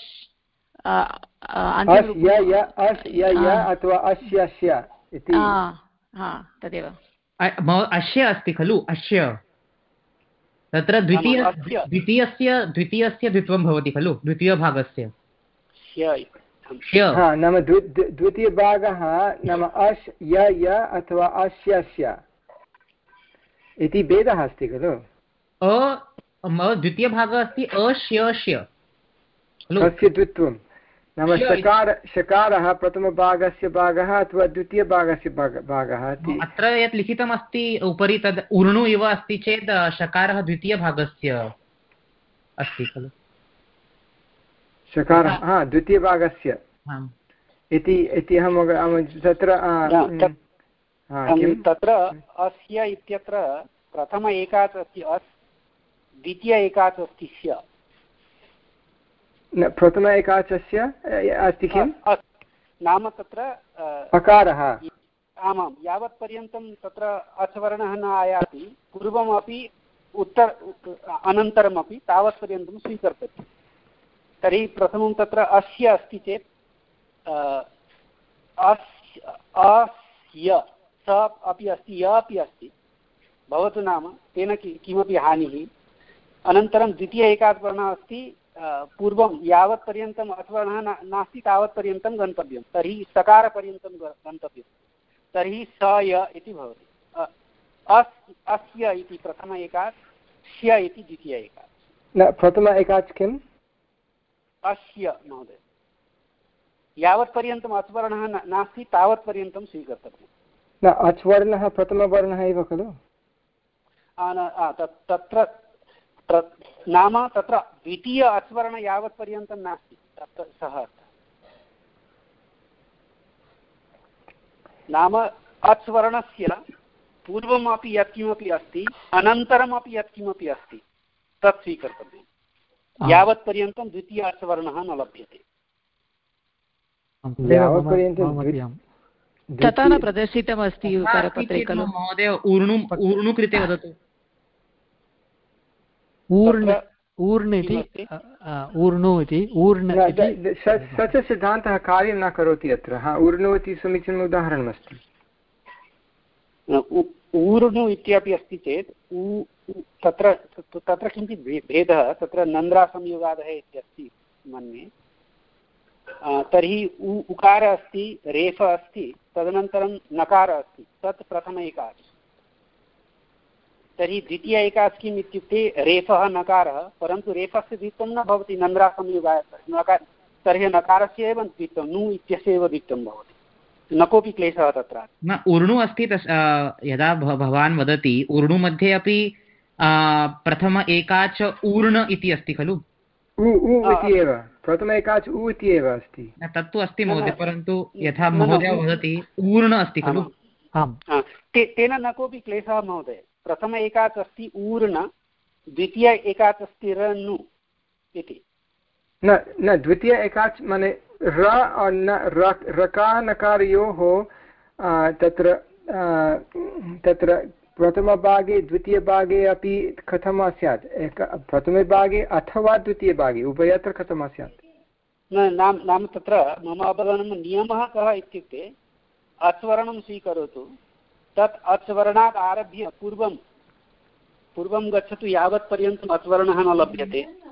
अथवा अस्य इति तदेव अस्य अस्ति खलु। अस्य तत्र द्वितीय द्वितीयस्य द्वितीयस्य द्वित्वं भवति खलु, द्वितीयभागस्य नाम द्वितीयभागः नाम अश् य य अथवा अस्य इति भेदः अस्ति खलु। द्वितीयभागः अस्ति अश्यस्य तस्य द्वित्वं नाम शकार शकारः प्रथमभागस्य भागः अथवा द्वितीयभागस्य भागः। अत्र यत् लिखितमस्ति उपरि तद् ऊर्णु इव अस्ति चेत् शकारः द्वितीयभागस्य अस्ति खलु। शकारः हा द्वितीयभागस्य इति इति अहं तत्र तत्र अस्य इत्यत्र प्रथम एकाच् अस्ति अस्, द्वितीय एकाच् अस्ति स्य। प्रथम एकाचस्य अस्ति किं नाम तत्र पकारः। आमां, यावत्पर्यन्तं तत्र अचवर्णः न आयाति पूर्वमपि उत्तर अनन्तरमपि तावत्पर्यन्तं स्वीकर्तव्यं। तर्हि प्रथमं तत्र अस्य अस्ति चेत् अस्य स अपि अस्ति य अपि अस्ति भवतु, नाम तेन किमपि हानिः। अनन्तरं द्वितीय एकाच् वर्णः अस्ति, पूर्वं यावत्पर्यन्तम् अचवर्णः नास्ति तावत्पर्यन्तं गन्तव्यं, तर्हि सकारपर्यन्तं गन्तव्यं, तर्हि स य इति भवति। अस् अस्य इति प्रथम एकाच्, स्य इति द्वितीय एकाच्। न प्रथम एकाच् किम् अस्य महोदय, यावत्पर्यन्तम् अचवर्णः नास्ति तावत्पर्यन्तं स्वीकर्तव्यं। न अचवर्णः प्रथमवर्णः एव खलु। तत्र नाम तत्र द्वितीय अचवर्ण यावत्पर्यन्तं नास्ति तत्र सः नाम अचवर्णस्य पूर्वमपि यत्किमपि अस्ति अनन्तरमपि यत्किमपि अस्ति तत् स्वीकर्तव्यं, यावत्पर्यन्तं द्वितीय अचवर्णः न लभ्यते। तथा न प्रदर्शितमस्ति करपत्रे खलु महोदय। ऊर्णु ऊर्णु कृते वदतु। ऊर्ण ऊर्ण इति ऊर्णु इति ऊर्ण स च सिद्धान्तः कार्यं न करोति अत्र। हा ऊर्णु इति समीचीनम् उदाहरणमस्ति। ऊर्णु इत्यपि अस्ति चेत् तत्र तत्र किञ्चित् भेदः, तत्र नन्द्रासंयोगादः इत्यस्ति मन्ये। तर्हि उ उकारः अस्ति, रेफः अस्ति, तदनन्तरं नकारः अस्ति, तत् प्रथम एकाच्। तर्हि द्वितीय एकाच् किम् इत्युक्ते रेफः नकारः, परन्तु रेफस्य द्वित्वं न भवति नन्द्रासंयोगाय नकार, तर्हि नकारस्य एव द्वित्वं, नु इत्यस्य एव द्वित्वं भवति, न कोऽपि क्लेशः तत्र न। ऊर्णु अस्ति तस् यदा भवान् वदति ऊर्णु मध्ये अपि प्रथम एकाच् ऊर्ण इति अस्ति खलु। उ उ इति एव प्रथम एकाच् उ इति एव अस्ति। तत्तु अस्ति महोदय, परन्तु यथा महोदय वदति ऊर्ण अस्ति खलु। तेन न कोऽपि क्लेशः महोदय। प्रथम एकाच् अस्ति ऊर्ण, द्वितीय एकाच् अस्ति रनु इति। न न द्वितीय एकाच् माने र न रकारनकारयोः तत्र तत्र प्रथमभागे द्वितीयभागे अपि कथं स्यात्, एक प्रथमे भागे अथवा द्वितीयभागे उभयत्र कथं स्यात्। न नाम नाम तत्र मम अवगमनं नियमः कः इत्युक्ते अचवर्णं स्वीकरोतु, तत् अचवर्णात् आरभ्य पूर्वं पूर्वं गच्छतु यावत्पर्यन्तम् अचवर्णः न लभ्यते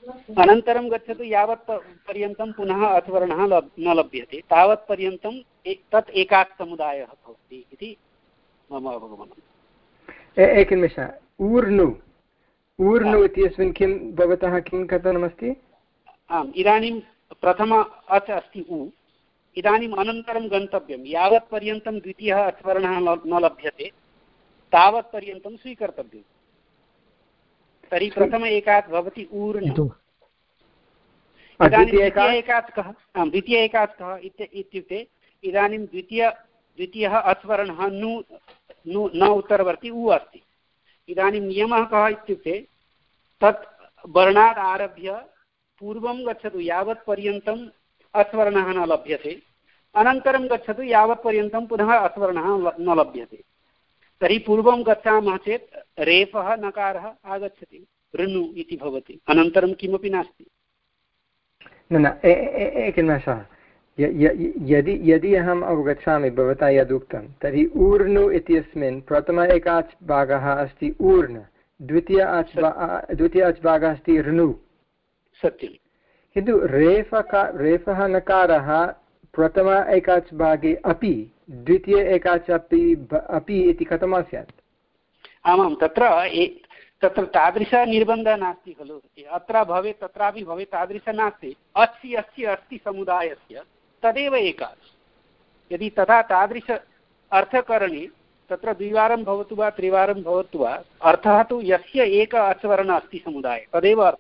अनन्तरं गच्छतु यावत् पर्यन्तं पुनः अथवर्णः न लभ्यते तावत् पर्यन्तं तत् एकात् समुदायः भवति इति मम अवगमनम्। एकनिमिषः, ऊर्नु ऊर्नु इत्यस्मिन् किं भवतः किं कथनमस्ति? आम्, इदानीं प्रथम अच् अस्ति उ, इदानीम् अनन्तरं गन्तव्यं यावत् पर्यन्तं द्वितीयः अच्वर्णः न लभ्यते तावत् पर्यन्तं स्वीकर्तव्यम्। तर्हि प्रथम एकात् भवति ऊर्नु। इदानीं द्वितीय एकात् कः? आम्, द्वितीय एकात् कः इत्युक्ते इदानीं द्वितीय द्वितीयः अच्वर्णः नु नु न उत्तरवर्ती उ अस्ति। इदानीं नियमः कः इत्युक्ते तत् वर्णात् आरभ्य पूर्वं गच्छतु यावत् पर्यन्तम् अच्वर्णः न लभ्यते, अनन्तरं गच्छतु यावत् पर्यन्तं पुनः अच्वर्णः न लभ्यते। तर्हि पूर्वं गच्छामः चेत् रेफः नकारः आगच्छति, ऋनु इति भवति, अनन्तरं किमपि नास्ति। न न एकनिमेषः, यदि यदि अहम् अवगच्छामि भवता यदुक्तं तर्हि ऊर्नु इत्यस्मिन् प्रथम एकाच् भागः अस्ति ऊर्न्, द्वितीय अच् द्वितीय अच् भागः अस्ति ऋनु। सत्यं। किन्तु रेफका रेफः नकारः प्रथम एकाच् भागे अपि द्वितीय एकाच् अपि अपि इति कथं स्यात्? आमां, तत्र तत्र तादृशनिर्बन्धः नास्ति खलु। अत्र भवेत् तत्रापि भवेत् तादृशः नास्ति। अस्ति अस्ति अस्ति समुदायस्य तदेव एकाच्। यदि तथा तादृश अर्थकरणे तत्र द्विवारं भवतु वा त्रिवारं भवतु वा अर्थः तु यस्य एक अच्वर्णः अस्ति समुदाये तदेव अर्थः।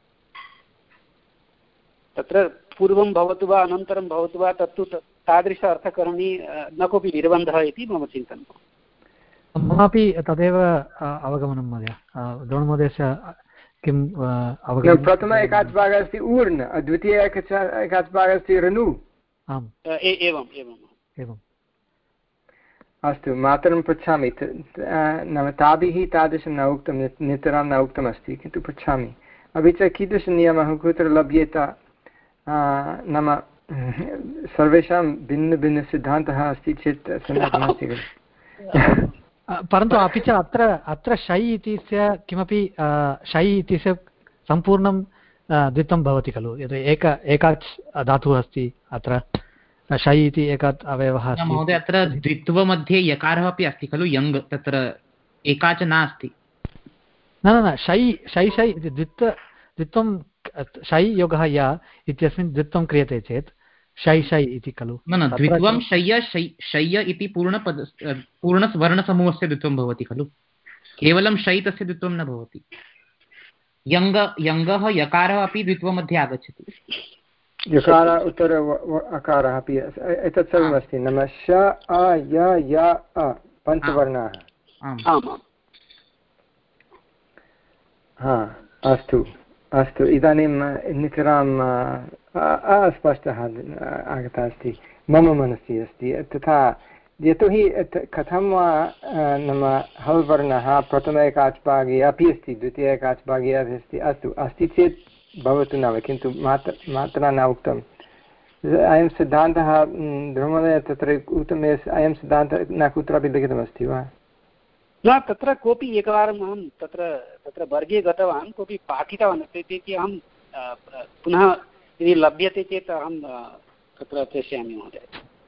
तत्र पूर्वं भवतु वा अनन्तरं भवतु वा तत्तु तादृश अर्थकरणे न कोऽपि निर्बन्धः इति मम चिन्तनं। ममापि तदेव अवगमनं महोदय। द्रोणमहोदयस्य किम् अवगमनं? प्रथम एकाच् भागः अस्ति ऊर्न्, द्वितीय एकाच् भागः अस्ति ऋनु। आम्, एवम् एवम् एवम्। अस्तु, मातरं पृच्छामि। नाम ताभिः तादृशं न उक्तं, नितरां न उक्तमस्ति, किन्तु पृच्छामि। अपि च कीदृशनियमः कुत्र लभ्येत? नाम सर्वेषां भिन्नभिन्नसिद्धान्तः अस्ति चेत् सम्यक् नास्ति खलु। परन्तु अपि च अत्र अत्र शै इत्यस्य किमपि शै इत्यस्य सम्पूर्णं द्वित्वं भवति खलु। यत् एक एकाच् धातुः अस्ति अत्र शै इति एकात् अवयवः अस्ति। महोदय, अत्र द्वित्वमध्ये यकारः अपि अस्ति खलु, यङ्, तत्र एकाच नास्ति। न न न शै शै शै इति द्वित्व द्वित्वं शै योगः य इत्यस्मिन् द्वित्वं क्रियते चेत् शै शै इति खलु। न न, द्वित्वं शय्य शय्य इति पूर्णपद पूर्णवर्णसमूहस्य द्वित्वं भवति खलु। केवलं शै तस्य द्वित्वं न भवति। यङ्ग यङ्गः यकारः अपि द्वित्वमध्ये आगच्छति। यकार उत्तर अकारः अपि एतत् सर्वमस्ति। नाम श अ य य अ पञ्चवर्णाः। हा, अस्तु अस्तु। इदानीं नितरां अस्पष्टः आगतः अस्ति, मम मनसि अस्ति। तथा यतोहि कथं वा नाम हल् वर्णः प्रथम एकाच् भागे अपि अस्ति, द्वितीय एकाच् भागे अपि अस्ति। अस्तु, अस्ति चेत् भवतु नाम, किन्तु मात मात्रा न उक्तम्। अयं सिद्धान्तः ब्रह्मणे तत्र उक्तम्, अयं सिद्धान्तः न कुत्रापि लिखितमस्ति वा? न, तत्र कोऽपि एकवारम् अहं तत्र तत्र वर्गे गतवान्, कोऽपि पाठितवान् इति अहं पुनः यदि लभ्यते चेत् अहं तत्र प्रेषयामि महोदय।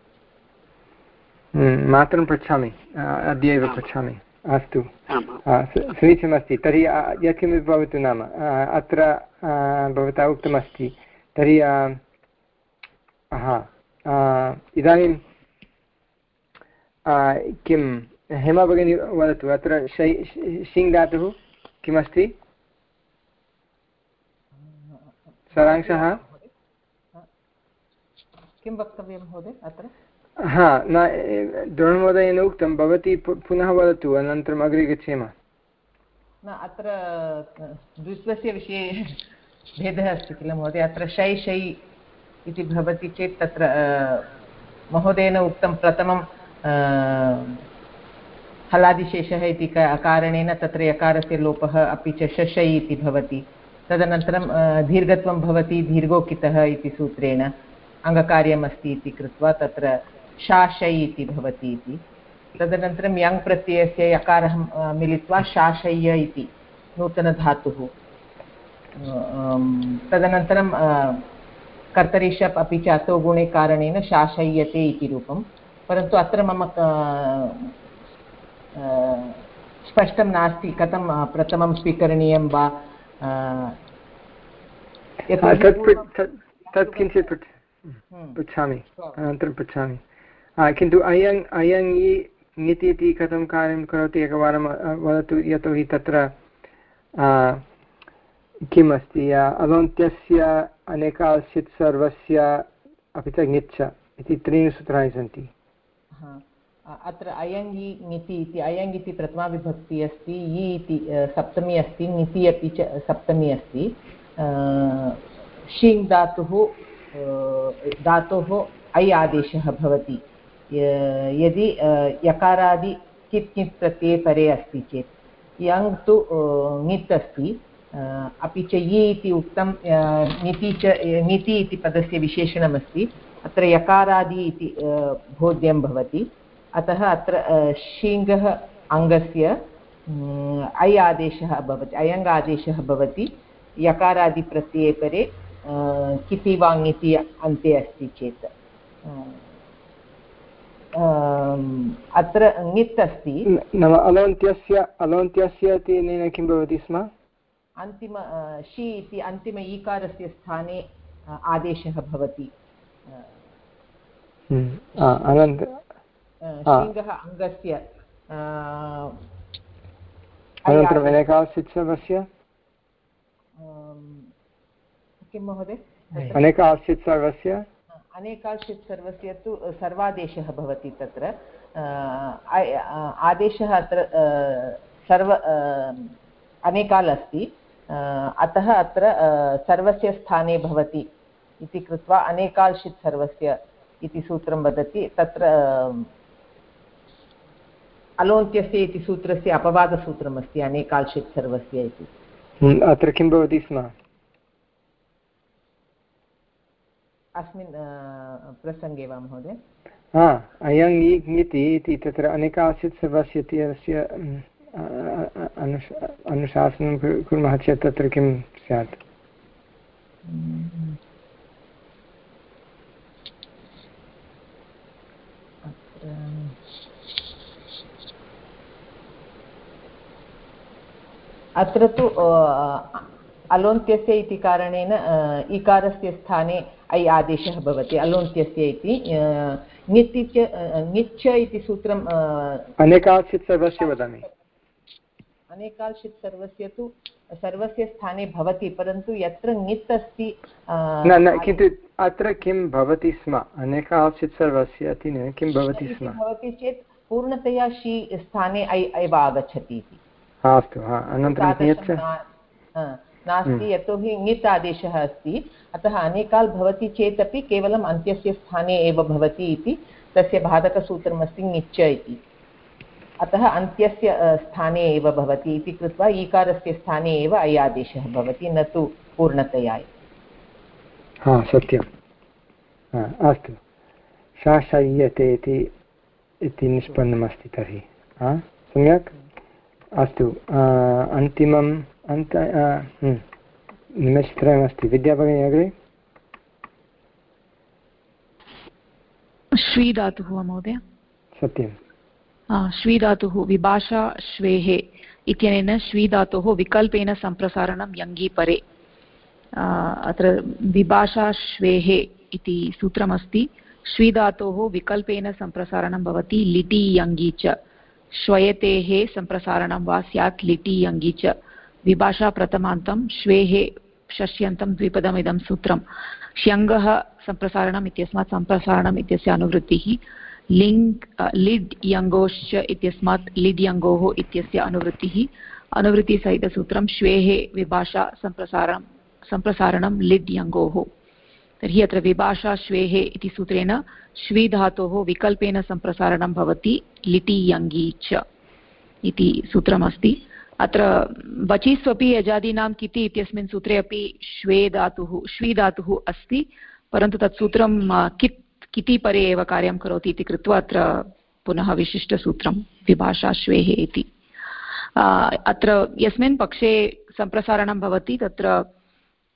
मातरं पृच्छामि, अद्यैव पृच्छामि। अस्तु, समीचीनमस्ति। तर्हि यत्किमपि भवतु, नाम अत्र भवता उक्तमस्ति। तर्हि हा, इदानीं किं हेमा भगिनी वदतु, अत्र शै शिङ् धातुः किमस्ति? सारांशः किं वक्तव्यं महोदय अत्र? हा, न द्रोणमहोदयेन उक्तं, भवती पुनः वदतु, अनन्तरम् अग्रे गच्छेम। न, अत्र द्वित्वस्य विषये भेदः अस्ति किल महोदय। अत्र शै शै इति भवति चेत् तत्र महोदयेन उक्तं प्रथमं हलादिशेषः इति कारणेन तत्र यकारस्य लोपः, अपि च शशै इति भवति। तदनन्तरं दीर्घत्वं भवति दीर्घोकितः इति सूत्रेण, अङ्गकार्यमस्ति इति कृत्वा तत्र शाशै इति भवति इति। तदनन्तरं यङ् प्रत्ययस्य यकारः मिलित्वा शाशय्य इति नूतनधातुः। तदनन्तरं कर्तरि शप् अपि च अतो गुणे कारणेन शासयते इति रूपं, परन्तु अत्र मम स्पष्टं नास्ति कथं प्रथमं स्वीकरणीयं वा। तत् किञ्चित् पृच्छामि, अनन्तरं पृच्छामि। किन्तु अयङ् अयङि ङिति इति कथं कार्यं करोति एकवारं वदतु, यतोहि तत्र किम् अस्ति, अलोन्त्यस्य अनेकाश्चित् सर्वस्य अपि च ङिच्छ इति त्रीणि सूत्राणि सन्ति। अत्र अयङि ङिति इति अयङ् इति प्रथमाविभक्ति अस्ति, इ इति सप्तमी अस्ति, ङिति अपि च सप्तमी अस्ति। शीङ् धातुः धातोः ऐ आदेशः भवति यदि यकारादि कित् कित् प्रत्यये परे अस्ति चेत्। यङ् तु ङित् अस्ति, अपि च इ इति उक्तं, ङिति च ङिति इति पदस्य विशेषणमस्ति, अत्र यकारादि इति बोध्यं भवति। अतः अत्र शीङ्गः अङ्गस्य ऐ आदेशः भवति, अयङ् आदेशः भवति यकारादिप्रत्यये परे किति वा ङिति अन्ते अस्ति चेत्। अत्र ङित् अस्ति, नाम अलोन्त्यस्य अलोन्त्यस्य इत्यनेन किं भवति स्म? अन्तिम शि इति अन्तिम ईकारस्य स्थाने आदेशः भवति। शीङ्गः अङ्गस्य अनन्तरम् अनेकाश्चित् सर्वस्य किं महोदय? अनेकाश्चित् सर्वस्य अनेकाश्चित् सर्वस्य तु सर्वादेशः भवति। तत्र आदेशः अत्र सर्व अनेकाल् अस्ति, अतः अत्र सर्वस्य स्थाने भवति इति कृत्वा अनेकाल्शित् सर्वस्य इति सूत्रं वदति। तत्र अलोन्त्यस्य इति सूत्रस्य अपवादसूत्रमस्ति अनेकाल्शित् सर्वस्य इति। अत्र किं भवति स्म अस्मिन् प्रसङ्गे वा महोदय? हा, अयङ् ङिति इति तत्र अनेकाश्चित् सर्वस्य इत्यस्य अनुशासनं कुर्मः चेत् तत्र किं स्यात्? अत्र तु अलोन्त्यस्य इति कारणेन इकारस्य स्थाने ऐ आदेशः भवति अलोन्त्यस्य इति। ङिति च ङिच्छ इति सूत्रं अनेकाश्चित् सर्वस्य वदामि। अनेकाश्चित् सर्वस्य तु सर्वस्य स्थाने भवति, परन्तु यत्र ङित् अस्ति न न किन्तु अत्र किं भवति स्म? अनेकाश्चित् सर्वस्य किं भवति स्म? भवति चेत् पूर्णतया शि स्थाने ऐ एव आगच्छति इति। अस्तु, अनन्तरं नास्ति, यतोहि ङित् आदेशः अस्ति, अतः अनेकाल् भवति चेदपि केवलम् अन्त्यस्य स्थाने एव भवति इति तस्य बाधकसूत्रमस्ति ङिच्छ इति। अतः अन्त्यस्य स्थाने एव भवति इति कृत्वा ईकारस्य स्थाने एव ऐ आदेशः भवति, न तु पूर्णतया। हा, सत्यम्। अस्तु, शासयते इति निष्पन्नमस्ति तर्हि। सम्यक्। अस्तु, अन्तिमम् अन्त निमेषत्रयमस्ति। विद्याभगिनी अग्रे। श्वी धातुः महोदय। सत्यं। श्वी धातुः विभाषा श्वेः इत्यनेन श्वी धातोः विकल्पेन सम्प्रसारणं यङि परे। अत्र विभाषा श्वेः इति सूत्रमस्ति। श्वी धातोः विकल्पेन सम्प्रसारणं भवति लिटि यङि च। श्वयतेः सम्प्रसारणं वा स्यात् लिटि यङि च। विभाषा प्रथमान्तं श्वेः षष्ठ्यन्तं द्विपदमिदं सूत्रं। श्यङ्गः सम्प्रसारणम् इत्यस्मात् सम्प्रसारणम् इत्यस्य अनुवृत्तिः। लिङ् लिड् यङ्गोश्च इत्यस्मात् लिड् यङ्गोः इत्यस्य अनुवृत्तिः। अनुवृत्तिसहितसूत्रं श्वेः विभाषा सम्प्रसारणं सम्प्रसारणं लिड् यङ्गोः। तर्हि अत्र विभाषा श्वेः इति सूत्रेण श्वी धातोः विकल्पेन सम्प्रसारणं भवति लिटि यङि च इति सूत्रमस्ति। अत्र वचिस्वपि यजादीनां किति इत्यस्मिन् सूत्रे अपि श्वे धातुः श्वी धातुः अस्ति, परन्तु तत् सूत्रं कित् किति परे एव कार्यं करोति इति कृत्वा अत्र पुनः विशिष्टसूत्रं विभाषा श्वेः इति। अत्र यस्मिन् पक्षे सम्प्रसारणं भवति तत्र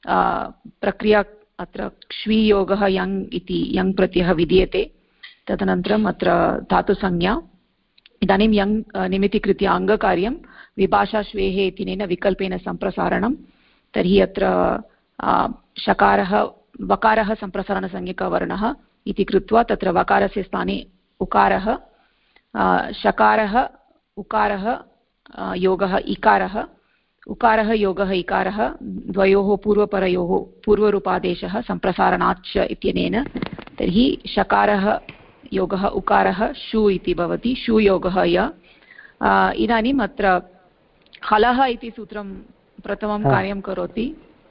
प्रक्रिया अत्र क्ष्वीयोगः यङ् इति यङ् प्रत्ययः विधीयते तदनन्तरम् अत्र धातुसंज्ञा इदानीं यङ् निमित्तीकृत्य अङ्गकार्यं विभाषाश्वेः इत्यनेन विकल्पेन सम्प्रसारणं तर्हि अत्र शकारः वकारः सम्प्रसारणसंज्ञकवर्णः इति कृत्वा तत्र वकारस्य स्थाने उकारः शकारः उकारः योगः इकारः उकारः योगः इकारः द्वयोः पूर्वपरयोः पूर्वरूपादेशः सम्प्रसारणाच्च इत्यनेन तर्हि शकारः योगः उकारः शु इति भवति शूयोगः य इदानीम् अत्र हलः इति सूत्रं प्रथमं कार्यं करोति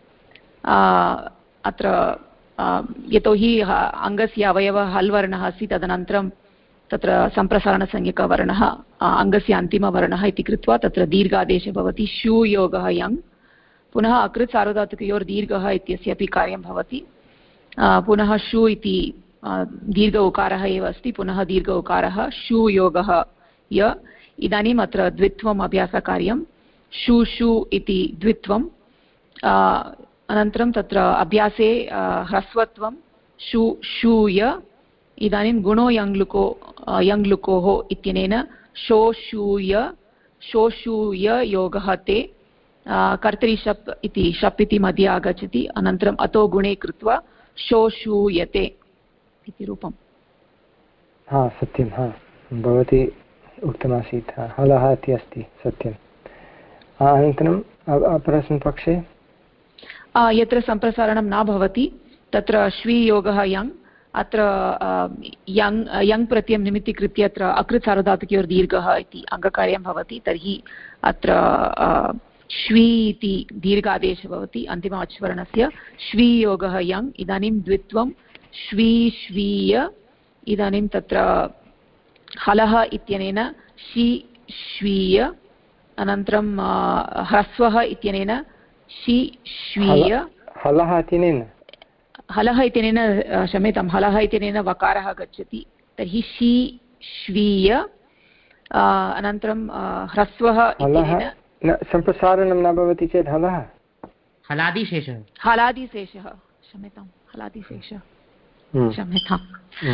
अत्र यतोहि अङ्गस्य अवयवः हल् वर्णः अस्ति तदनन्तरं तत्र सम्प्रसारणसंज्ञकवर्णः अङ्गस्य अन्तिमवर्णः इति कृत्वा तत्र दीर्घादेशः भवति शूयोगः यङ् पुनः अकृत् सार्वधातुकयोर् दीर्घः इत्यस्य अपि कार्यं भवति पुनः शु इति दीर्घ उकारः एव अस्ति पुनः दीर्घ उकारः शूयोगः य इदानीम् अत्र द्वित्वम् अभ्यासकार्यं शु शु इति द्वित्वम् अनन्तरं तत्र अभ्यासे ह्रस्वत्वं शु शूय इदानीं गुणो यङ्लुको यङ्लुकोः इत्यनेन शोषूय शोषूय योगः ते कर्तरि शप् इति शप् इति मध्ये आगच्छति अनन्तरम् अतो गुणे कृत्वा शोषूयते इति रूपम् हा सत्यं हा भवती उक्तमासीत् हलः इति अस्ति सत्यम् अनन्तरम् अपरस्मिन् पक्षे यत्र सम्प्रसारणं न भवति तत्र श्वीयोगः यङ् अत्र यङ् यङ् प्रत्ययं निमित्तीकृत्य अत्र अकृत् सार्वधातुकयोर् दीर्घः इति अङ्गकार्यं भवति तर्हि अत्र श्वी इति दीर्घादेशः भवति अन्तिम अच्वर्णस्य श्वीयोगः यङ् इदानीं द्वित्वं श्वी श्वीय इदानीं तत्र हलः इत्यनेन शि श्वीय अनन्तरं ह्रस्वः इत्यनेन शि श्वीय हलः इत्यनेन हलः इत्यनेन क्षम्यतां हलः इत्यनेन वकारः गच्छति तर्हि शि श्वीय अनन्तरं ह्रस्वः इत्यनेन सम्प्रसारणं न भवति चेत् हलः हलादिशेषः हलादिशेषः क्षम्यतां हलादिशेषः क्षम्यताम्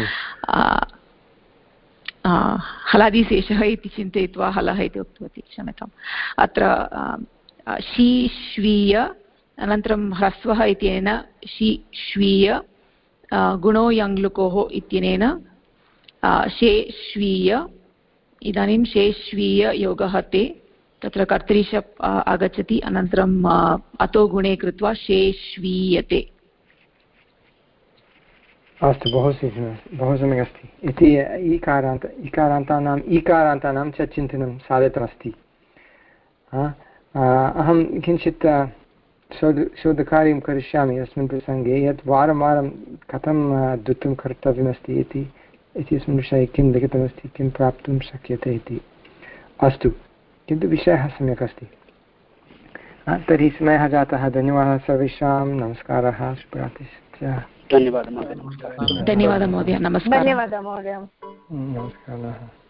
हलादिशेषः इति चिन्तयित्वा हलः इति उक्तवती क्षम्यताम् अत्र शि श्वीय अनन्तरं ह्रस्वः इत्यनेन शि श्वीय गुणो यङ्लुकोः इत्यनेन शे श्वीय इदानीं शे श्वीय योगः ते तत्र कर्तरि शप् आगच्छति अनन्तरम् अतो गुणे कृत्वा शे श्वीयते अस्तु बहु बहु सम्यक् अस्ति इति ईकारान्त इकारान्तानाम् ईकारान्तानां च चिन्तनं साधितमस्ति अहं किञ्चित् शोध शोधकार्यं करिष्यामि अस्मिन् प्रसङ्गे यत् वारं वारं कथं द्वित्वं कर्तव्यमस्ति इति इत्यस्मिन् विषये किं लिखितमस्ति किं प्राप्तुं शक्यते इति अस्तु किन्तु विषयः सम्यक् अस्ति तर्हि समयः जातः धन्यवादः सर्वेषां नमस्कारः शुभरात्रिः धन्यवादः महोदय नमस्कारः धन्यवादः महोदय नमस्कारः धन्यवादः महोदय नमस्कारः